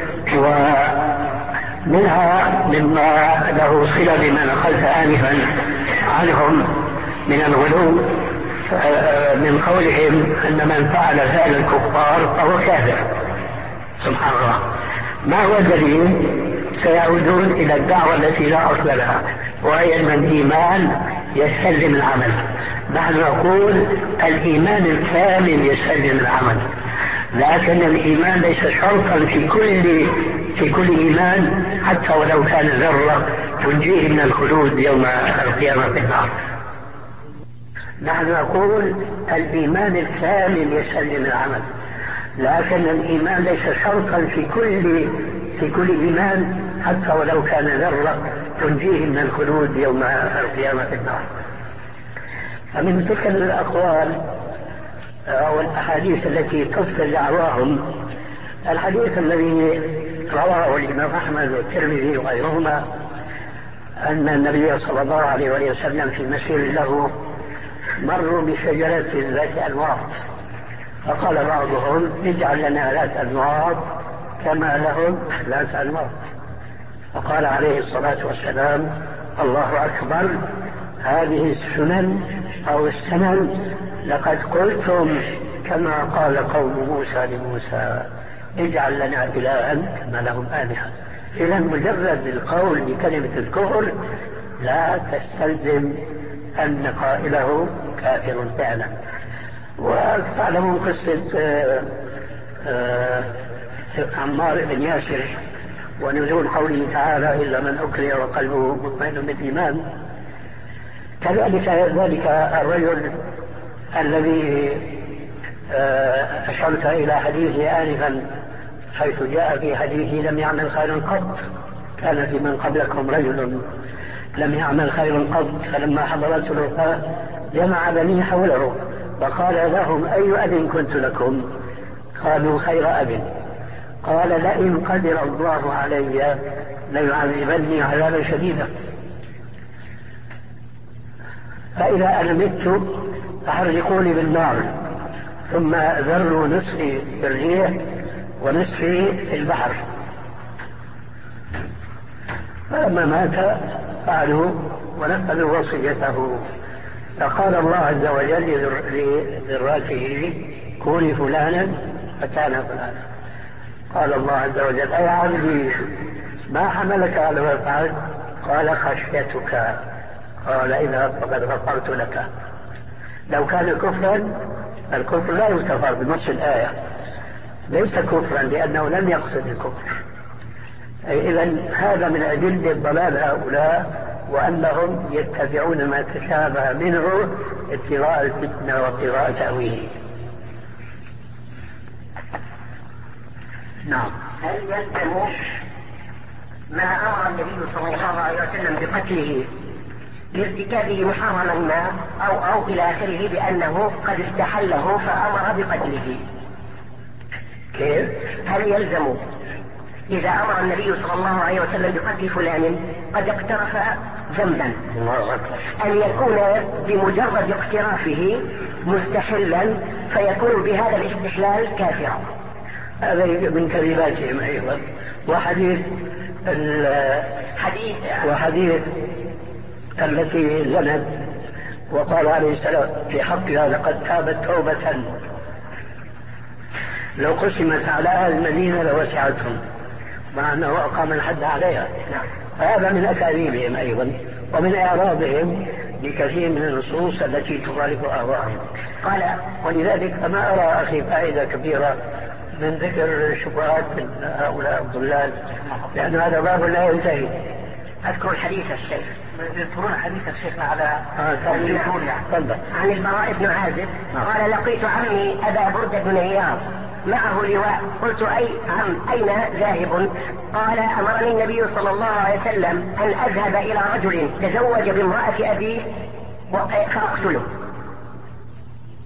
ومنها مما له صلة بما نقلت آنفا عنهم من الغلو، من قولهم أن من فعل فعل الكفار فهو كافر. سبحان الله. ما هو الدليل؟ سيعودون إلى الدعوة التي لا أصل لها، وهي أن الإيمان يستلزم العمل. نحن نقول الإيمان الكامل يستلزم العمل، لكن الإيمان ليس شرطا في كل في كل إيمان، حتى ولو كان ذرة تنجيه من الخلود يوم القيامة في النار. نحن نقول الإيمان الكامل يستلزم العمل، لكن الإيمان ليس شرطا في كل في كل إيمان، حتى ولو كان ذرة تنجيه من الخلود يوم القيامة في النار. فمن تلك الأقوال أو الأحاديث التي تبطل دعواهم الحديث الذي رواه الإمام أحمد والترمذي وغيرهما، أن النبي صلى الله عليه وسلم في مسير له مروا بشجرة ذات أنواط، فقال بعضهم اجعل لنا ذات أنواط كما لهم ذات أنواط، فقال عليه الصلاة والسلام الله أكبر، هذه السنن أو السنن لقد قلتم كما قال قوم موسى لموسى اجعل لنا إلها كما لهم آلهة. إذا مجرد القول بكلمة الكفر لا تستلزم أن قائله كافر فعلا. وتعلمون قصة عمار بن ياسر ونزول قوله تعالى إلا من أكره وقلبه مطمئن بالإيمان. كذلك ذلك الرجل الذي أشرت إلى حديثه آنفا، حيث جاء في حديثه لم يعمل خيرا قط، كان في من قبلكم رجل لم يعمل خيرا قط، فلما حضرته الوفاة جمع بنيه حوله وقال لهم أي أب كنت لكم؟ قالوا خير أب. قال لئن قدر الله علي ليعذبني عذابا شديدا، فإذا أنا مت فحرقوني بالنار ثم ذروا نصفي في الريح ونصفي في البحر. فلما مات فعلوا ونفذوا وصيته، فقال الله عز وجل لذراته كوني فلانا فكان فلانا. قال الله عز وجل أي عبدي ما حملك على ما فعلت؟ قال خشيتك. قال إذا فقد غفرت لك. لو كان كفرا الكفر لا يغتفر بنص الآية، ليس كفرا لأنه لم يقصد الكفر. إذن هذا من أدلة ضلال هؤلاء، وأنهم يتبعون ما تشابه منه ابتغاء الفتنة وابتغاء تأويله. نعم. هل يلزم ما أمر النبي صلى الله عليه وسلم بقتله لارتكابه محرما ما أو أو إلى آخره بأنه قد استحله فأمر بقتله؟ كيف؟ هل يلزم إذا أمر النبي صلى الله عليه وسلم بقتل فلان قد اقترف ذنبا أن يكون بمجرد اقترافه مستحلا فيكون بهذا الاستحلال كافرا؟ هذا من كذباتهم أيضا. وحديث حديث وحديث التي زنت وقال عليه السلام في حقها لقد تابت توبة لو قسمت على أهل المدينة لوسعتهم، مع أنه أقام الحد عليها. هذا من أكاذيبهم أيضا ومن إعراضهم بكثير من النصوص التي تخالف أهواءهم. قال ولذلك فما أرى أخي فائدة كبيرة من ذكر شبهات هؤلاء الضلال، لأن هذا باب لا ينتهي. أذكر حديث الشيخ يذكرون حديث الشيخ على آه عن البراء بن عازب قال لقيت عمي أبا بردة بن عياض معه لواء، قلت أي عم أين ذاهب؟ قال أمرني النبي صلى الله عليه وسلم أن أذهب إلى رجل تزوج بامرأة أبيه فأقتله.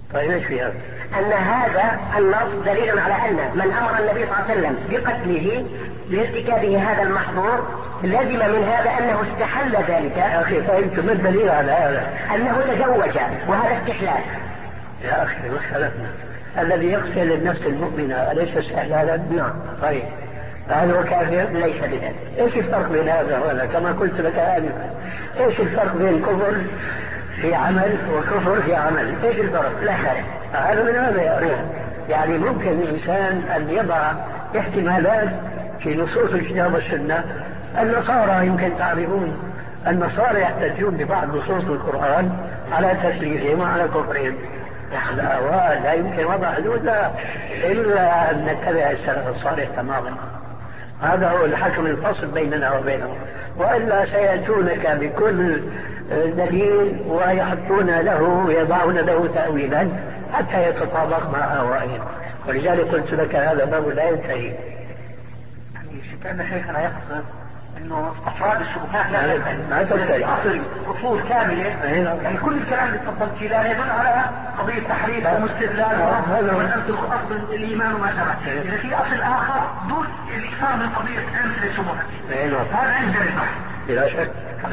طيب ايش فيها؟ أن هذا النص دليل على أن من أمر النبي صلى الله عليه وسلم بقتله لارتكابه هذا المحظور لزم من هذا أنه استحل ذلك. يا أخي فهمت ما الدليل على هذا؟ أنه تزوج وهذا استحلال. يا أخي اختلفنا. الذي يقتل النفس المؤمنة أليس استحلالا؟ نعم. طيب هل هو كافر؟ ليس بذلك. ايش الفرق بين هذا وهذا؟ كما قلت لك آنفا، ايش الفرق بين كفر في عمل وكفر في عمل؟ ايش الفرق؟ لا فرق. هذا من هذا يا أخي. يعني ممكن الإنسان أن يضع احتمالات في نصوص الكتاب والسنة. النصارى يمكن تعرفون النصارى يحتجون ببعض نصوص القرآن على تسليمهم وعلى كفرهم. لا, لا يمكن وضع حدود لا إلا أن نتبع السلف الصالح تماما. هذا هو الحكم الفصل بيننا وبينهم، وإلا سيأتونك بكل دليل ويحطون له ويضعون له تأويلا حتى يتطابق مع أهوائهم. ولذلك قلت لك هذا باب لا ينتهي. يعني كأن شيخنا يقصد انه استفراد الشبهات لا ما تنتهي اصل اصول كامله. يعني كل الكلام اللي تفضلت فيه لا يدل على قضيه تحريف ومستدلال ومساله اصل الايمان وما شابه. اذا في اصل اخر دون الاكثار من قضيه امثله الشبهات هذا عند البحث بلا شك.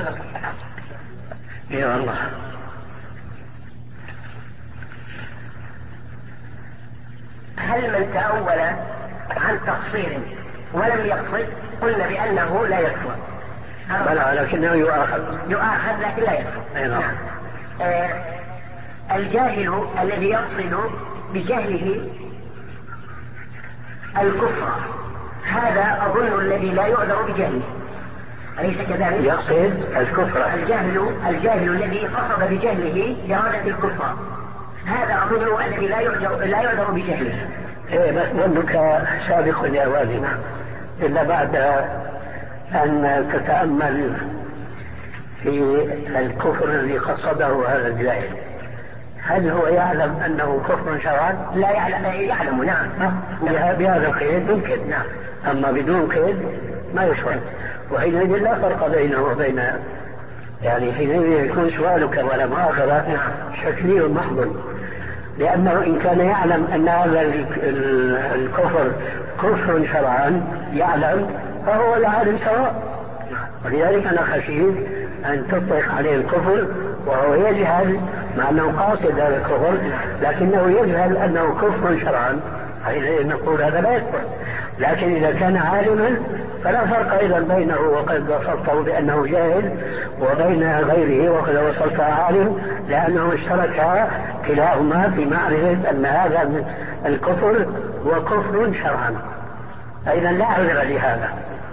يا الله. هل من تأول عن تقصير ولم يقصد قلنا بأنه لا يكفر؟ بلى لكنه يؤاخذ يؤاخذ لكن لا يكفر. نعم. آه الجاهل الذي يقصد بجهله الكفر هذا أظن الذي لا يعذر بجهله، أليس كذلك؟ يقصد الكفر الجاهل الجاهل الذي قصد بجهله إرادة الكفر هذا أظن الذي لا يعذر لا يعذر بجهله. إيه بس ظنك سابق يا والدي. إلا بعد أن تتأمل في الكفر الذي قصده هذا الجاهل، هل هو يعلم أنه كفر شرعا؟ لا يعلم. يعلم نعم. بهذا القيد ممكن. نعم. أما بدون قيد ما يشعر، وحينئذ لا فرق بينه وبين، يعني حينئذ يكون سؤالك ولا مؤاخذة شكلي محض، لأنه إن كان يعلم أن هذا الكفر كفر شرعا يعلم فهو العالم سواء. ولذلك أنا خشيت أن تطلق عليه الكفر وهو يجهل، مع أنه قاصد هذا الكفر لكنه يجهل أنه كفر شرعا، حينئذ نقول هذا لا يكفر. لكن إذا كان عالما فلا فرق إذا بينه وقد وصفته بأنه جاهل وبين غيره وقد وصفه عالم، لأنه اشترك كلاهما في معرفة أن هذا الكفر وكفر شرعا، فإذا لا عذر لهذا.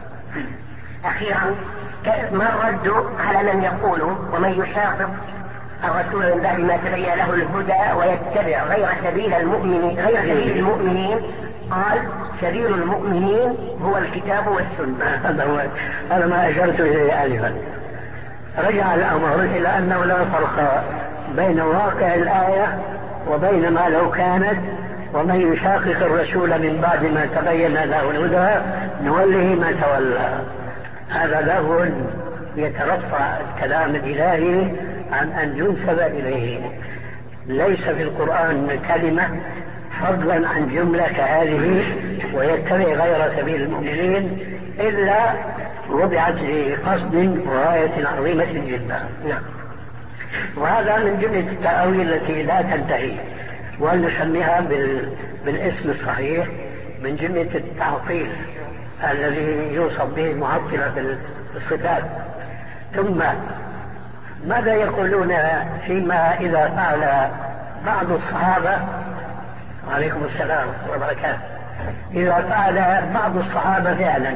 أخيرا ما الرد على من يقول ومن يشاقق الرسول من بعد ما تبين له الهدى ويتبع غير سبيل المؤمنين غير سبيل المؤمنين قال سبيل المؤمنين هو الكتاب والسنة. هذا هو هذا ما أشرت إليه آنفا. رجع الأمر إلى أنه لا فرق بين واقع الآية وبين ما لو كانت، ومن يشاقق الرسول من بعد ما تبين له الهدى نوله ما تولى. هذا له يترفع الكلام الإلهي عن أن ينسب إليه. ليس في القرآن كلمة فضلا عن جملة كهذه ويتبع غير سبيل المؤمنين إلا وضعت لقصد وغاية عظيمة جدا. نعم. وهذا من جملة التأويل التي لا تنتهي، ونسميها بالاسم الصحيح من جملة التعطيل الذي يوصف به المعطلة الصفات. ثم ماذا يقولون فيما إذا فعل بعض الصحابة، عليكم السلام وبركاته، إذا فعل بعض الصحابة فعلا،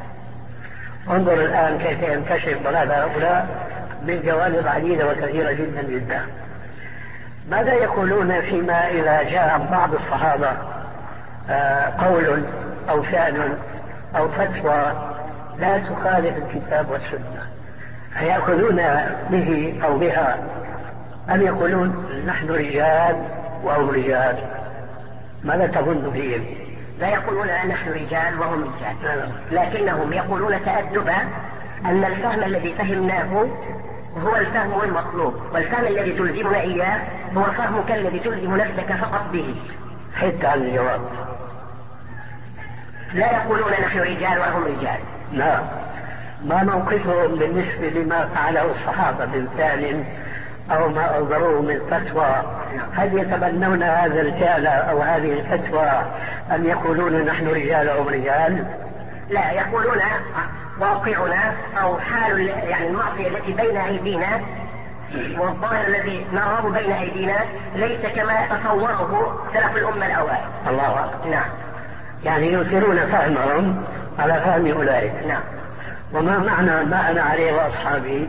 انظر الآن كيف ينكشف ضلال هؤلاء من جوانب عديدة وكثيرة جدا جدا. ماذا يقولون فيما إذا جاء بعض الصحابة قول أو فعل أو فتوى لا تخالف الكتاب والسنة، فيأخذون به أو بها أم يقولون نحن رجال وهم رجال؟ ماذا تظن فيهم؟ لا يقولون نحن رجال وهم رجال، لكنهم يقولون تأدبا أن الفهم الذي فهمناه هو الفهم المطلوب، والفهم الذي تلزمنا إياه هو فهمك الذي تلزم نفسك فقط به. حتى عن الجواب. لا يقولون نحن رجال وهم رجال. لا، ما موقفهم بالنسبة لما فعله الصحابة من فعل أو ما أصدروه من فتوى؟ هل يتبنون هذا الفعل أو هذه الفتوى أم يقولون نحن رجال أو رجال؟ لا، يقولون واقعنا أو حال يعني المعصية التي بين أيدينا والظاهر الذي نراه بين أيدينا ليس كما تصوره سلف الأمة الأوائل. الله أكبر. نعم. يعني يؤثرون فهمهم على فهم أولئك. نعم. وما معنى ما أنا عليه وأصحابي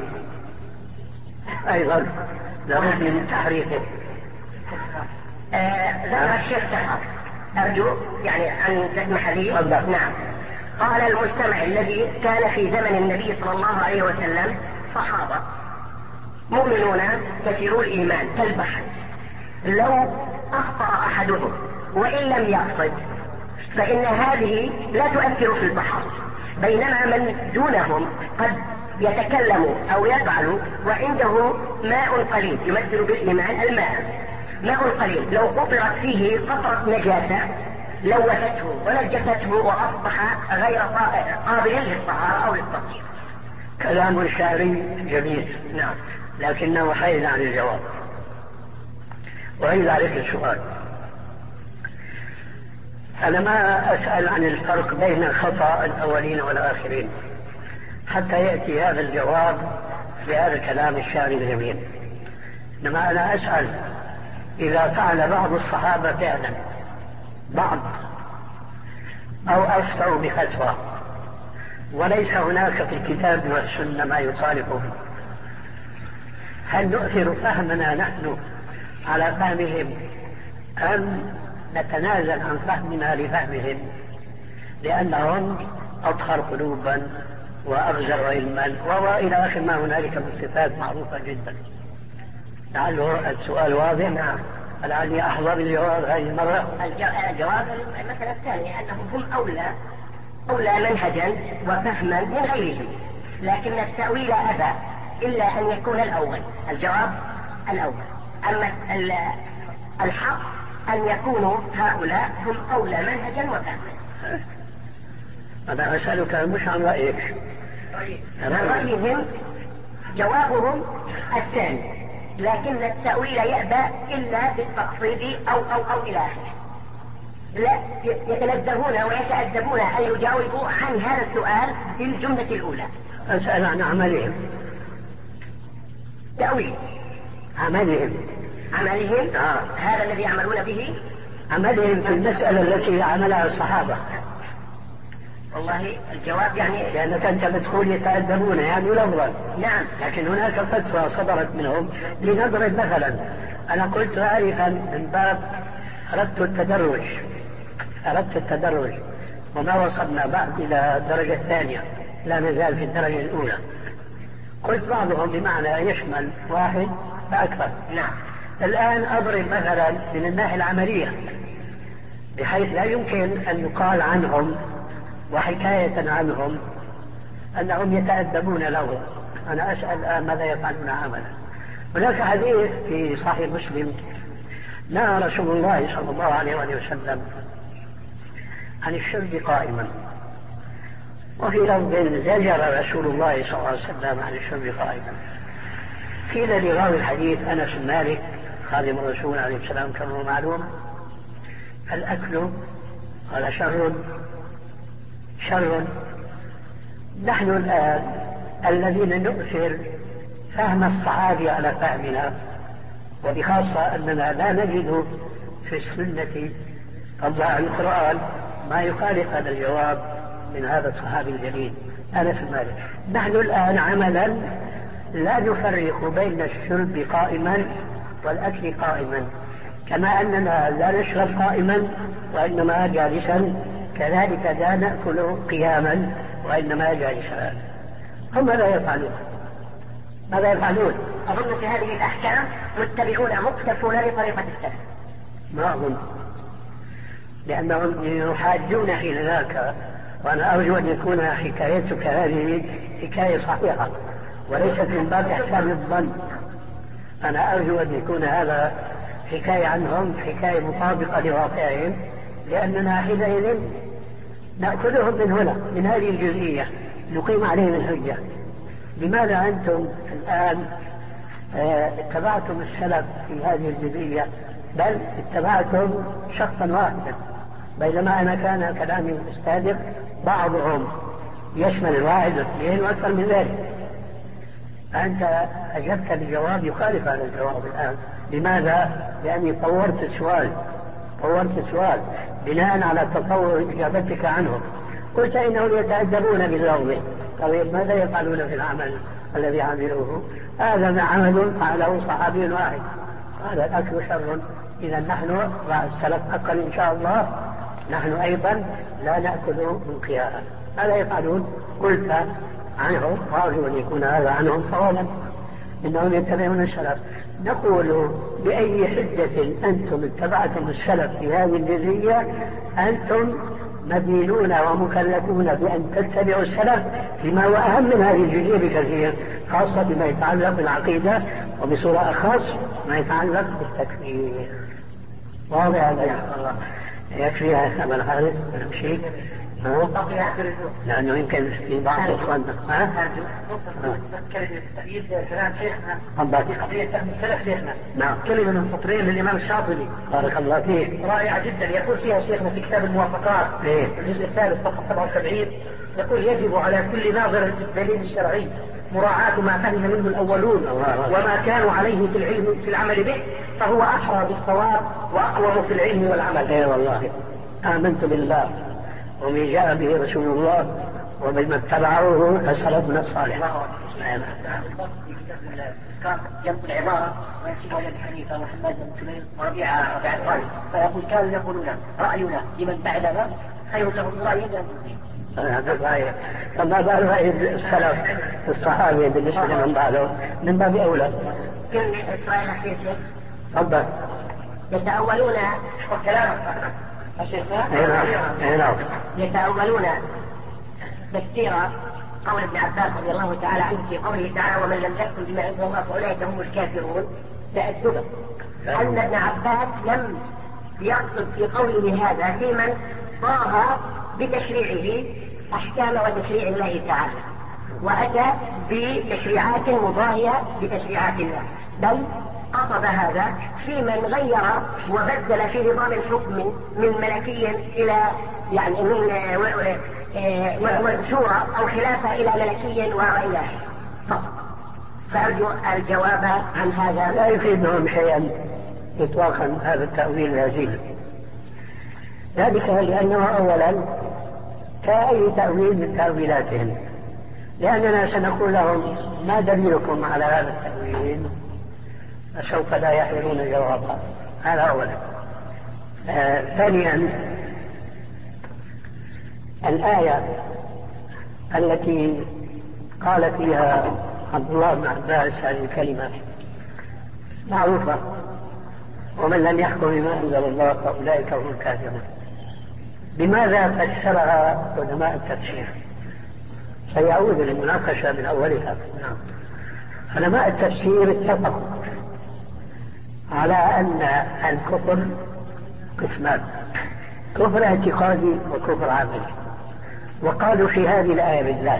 أيضا لابد من تحريفه. ذكر الشيخ سحر، أرجو يعني أن تسمح لي. نعم. قال المجتمع الذي كان في زمن النبي صلى الله عليه وسلم صحابة مؤمنون كثيرو الإيمان كالبحر، لو أخطأ أحدهم وإن لم يقصد فإن هذه لا تؤثر في البحر، بينما من دونهم قد يتكلم أو يفعل وعنده ماء قليل يمثل بالإيمان الماء، ماء قليل لو قطرت فيه قطرة نجاسة لوثته ونجسته وأصبح غير قابل للطهارة أو للتطهير. كلام شعري جميل. نعم. لكنه حيد عن الجواب. وأيضا عليك السؤال. أنا ما أسأل عن الفرق بين خطأ الأولين والآخرين حتى يأتي هذا الجواب لهذا الكلام الشعري الجميل، إنما أنا أسأل إذا فعل بعض الصحابة فعلا بعض أو أفتوا بفتوى وليس هناك في الكتاب والسنة ما يخالفه، هل نؤثر فهمنا نحن على فهمهم أم نتنازل عن فهمنا لفهمهم لأنهم أطهر قلوبا وأغزر علما وإلى آخر ما هنالك من صفات معروفة جدا؟ لعله السؤال واضح. نعم. لعلي أحضر الجواب هذه المرة. الجواب المسألة الثانية أنهم هم أولى أولى منهجا وفهما من غيرهم، لكن التأويل أبى إلا أن يكون الأول. الجواب الأول. أما الحق أن يكونوا هؤلاء هم أولى منهجا وفهما. أنا أسألك مش عن رأيك. عن رأيهم جوابهم الثاني، لكن التأويل يأبى إلا بالتقصيد أو أو أو إلى آخره. لا يتنزهون ويتأدبون أن يجاوبوا عن هذا السؤال بالجملة الأولى. أسأل عن عملهم. تأويل عملهم. عملهم آه. هذا الذي يعملون به. عملهم في المسألة التي عملها الصحابة. والله الجواب يعني لأنك أنت بتقول يتأدبون يعني لفظا. نعم. لكن هناك فتوى صدرت منهم. لنضرب مثلا، أنا قلت عارفا من باب أردت التدرج أردت التدرج وما وصلنا بعد إلى الدرجة الثانية، لا نزال في الدرجة الأولى. قلت بعضهم بمعنى يشمل واحد فأكثر. نعم. الآن أضرب مثلا من الناحية العملية بحيث لا يمكن أن يقال عنهم وحكاية عنهم أنهم يتأدبون له. أنا أسأل الآن ماذا يفعلون عملا. هناك حديث في صحيح مسلم نهى رسول الله صلى الله عليه وسلم عن الشرب قائما، وفي لفظ زجر رسول الله صلى الله عليه وسلم عن الشرب قائما. قيل لراوي الحديث أنس بن مالك خادم الرسول عليه السلام كما هو معلوم: الأكل قال شر شر. نحن الآن الذين نؤثر فهم الصحابة على فهمنا، وبخاصة أننا لا نجد في السنة طبعا القرآن ما يخالف هذا الجواب من هذا الصحابي الجليل أنس بن مالك. نحن الآن عملا لا نفرق بين الشرب قائما والأكل قائما، كما أننا لا نشرب قائما وإنما جالسا، كذلك لا نأكل قياما وإنما جالسا. هم ماذا يفعلون؟ ماذا يفعلون؟ أظن في هذه الأحكام متبعون مقتفون لطريقة السلف. ما أظن، لأنهم يحاجون حين ذاك، وأنا أرجو أن يكون حكايتك هذه حكاية صحيحة وليست من باب إحسان الظن. أنا أرجو أن يكون هذا حكاية عنهم، حكاية مطابقة لواقعهم، لأننا حينئذ نأخذهم من هنا، من هذه الجزئية، نقيم عليهم الحجة. لماذا أنتم الآن اتبعتم السلف في هذه الجزئية، بل اتبعتم شخصا واحدا، بينما أنا كان كلامي السابق بعضهم يشمل الواحد واثنين وأكثر من ذلك. أنت أجبت بجواب يخالف هذا الجواب الآن. لماذا؟ لأني طورت السؤال طورت السؤال بناء على تطور إجابتك عنهم. قلت إنهم يتأدبون باللغو. طيب ماذا يفعلون في العمل الذي عملوه؟ هذا عمل فعله صحابي واحد، هذا الأكل شر. إذا نحن مع السلف حقا إن شاء الله، نحن أيضا لا نأكل من قياها. ماذا يفعلون؟ قلت عنهم، وأرجو أن يكون هذا عنهم صوابا، إنهم يتبعون السلف. نقول بأي حجة أنتم اتبعتم السلف في هذه الجزئية؟ أنتم مدينون ومكلفون بأن تتبعوا السلف فيما هو أهم من هذه الجزئية بكثير، خاصة بما يتعلق بالعقيدة، وبصورة أخص ما يتعلق بالتكفير. واضح هذا يا الله؟ يكفي يا أبا الحارث نمشي، لأنه يمكن في بعض الإخوان كلام شيخنا في قضية فهم السلف شيخنا. نعم. كلمة من سطرين للإمام الشاطبي بارك الله فيه، رائعة جدا، يقول فيها شيخنا في كتاب الموافقات إيه؟ الجزء الثالث صفحة سبعة وسبعين، يقول يجب على كل ناظر في الدليل الشرعي مراعاة ما فهم منه الأولون وما كانوا عليه في العلم في العمل به، فهو أحرى بالصواب وأقوم في العلم والعمل. إيه والله، آمنت بالله ومن جاء به رسول الله وبما اتبعوه السلفنا الصالح. كان ينقل عبارة وينسبها إلى ابي حنيفة وحماد بن سليم وربيعة بعد ذلك، فيقول كانوا يقولون رأينا لمن بعدنا خير له من رأينا. هذا رأي، فما بال رأي السلف الصحابة بالنسبة لمن بعدهم من باب أولى. كلمة إسرائيل أخير شيخ. تفضل. يتأولون كلامك يتأولون تفسير قول ابن عباس رضي الله تعالى عنه في قوله تعالى ومن لم يحكم بما أنزل الله فأولئك هم الكافرون تأدبا، أن ابن عباس لم يقصد في قوله هذا في من ضاها بتشريعه أحكام وتشريع الله تعالى وأتى بتشريعات مضاهية بتشريعات الله، بل قصد هذا في من غير وبدل في نظام الحكم من ملكي إلى يعني من شورى أو خلافة إلى ملكي وإلى فقط. فأرجو الجواب عن هذا. لا يفيدهم شيئا إطلاقا هذا التأويل الهزيل، ذلك لأنه أولا كأي تأويل من تأويلاتهم، لأننا سنقول لهم ما دليلكم على هذا التأويل، فسوف لا يحملون جوابا. هذا أولا. آه ثانيا، الآية التي قال فيها عبد الله بن عباس هذه الكلمة معروفة، ومن لم يحكم بما أنزل الله فأولئك هم الكافرون. بماذا فسرها علماء التفسير؟ سيعود للمناقشة من أولها. علماء التفسير اتفقوا على أن الكفر قسمان، كفر اعتقادي وكفر عملي. وقالوا في هذه الآية بالذات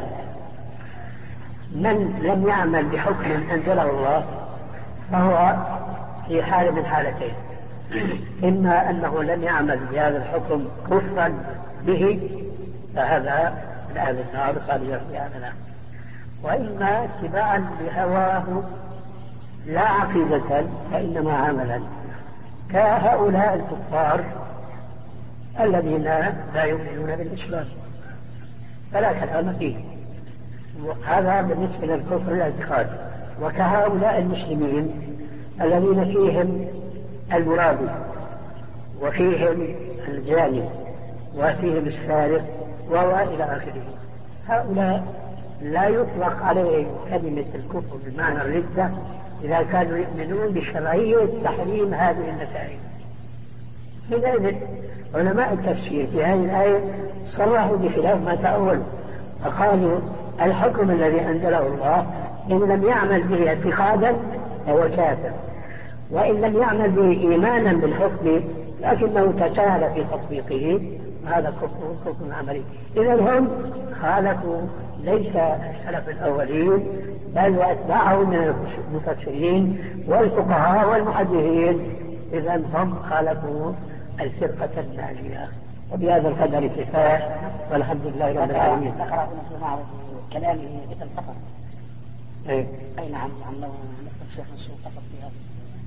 من لم يعمل بحكم أنزله الله فهو في حال من حالتين: إما أنه لم يعمل بهذا الحكم كفرا به فهذا من أهل النار خالدا فيها أبدا، وإما اتباعا لهواه لا عقيدة فإنما عملا، كهؤلاء الكفار الذين لا يؤمنون بالإسلام فلا كلام فيه. هذا بالنسبة للكفر الاعتقاد. وكهؤلاء المسلمين الذين فيهم المرابي وفيهم الجاني وفيهم السارق وهو إلى آخره، هؤلاء لا يطلق عليهم كلمة الكفر بمعنى الردة إذا كانوا يؤمنون بشرعية تحريم هذه المسائل. حينئذ علماء التفسير في هذه الآية صرحوا بخلاف ما تأولوا، فقالوا الحكم الذي أنزله الله إن لم يعمل به اعتقادا فهو كافر، وإن لم يعمل به إيمانا بالحكم لكنه تساهل في تطبيقه هذا كفر كفر عملي. إذا هم خالفوا ليس السلف الأولين بل وأتباعهم من المفسرين والفقهاء والمحدثين، إذا هم خالفوا الفرقة الناجية. وبهذا القدر كفاية والحمد لله رب العالمين. ذكر ابن معرض كلامه مثل الفقر. اي اي نعم نعم لو نسبة الشيخ منصور فقط في هذا.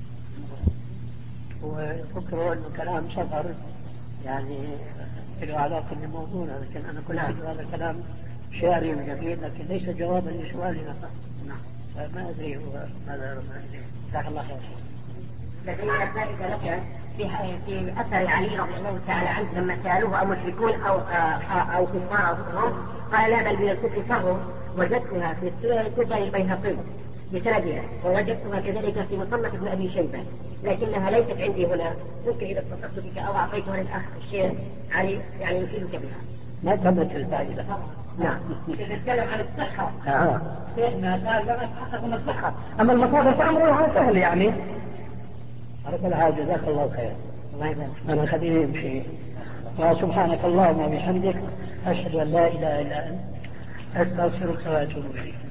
وفكروا انه كلام سفر يعني له علاقة بالموضوع، لكن انا كل هذا كلام شعري وجميل لكن ليس جوابا لسؤالنا. نعم. فما ادري هو ماذا رمى اليه. جزاك الله خير. لدينا فائدة لك في في أثر علي رضي الله تعالى عنه لما سألوه أمشركون أو أو كفار هم قال لا بل من الكفر فهم. وجدتها في سنن البيهقي بسندها ووجدتها كذلك في مصنف ابن أبي شيبة لكنها ليست عندي هنا. ممكن إذا اتصلت بك أو أعطيتها للأخ الشيخ علي يعني يفيدك بها. ما تمت الفائدة. نعم. نتكلم عن الصحة. آه. شيخنا قال لا نتحقق من الصحة. أما المصادر فأمرها سهل يعني. على كل حال جزاك الله خير. الله يبارك. أنا خليني يمشي. وسبحانك اللهم وبحمدك أشهد أن لا إله إلا أنت أستغفرك وأتوب إليك.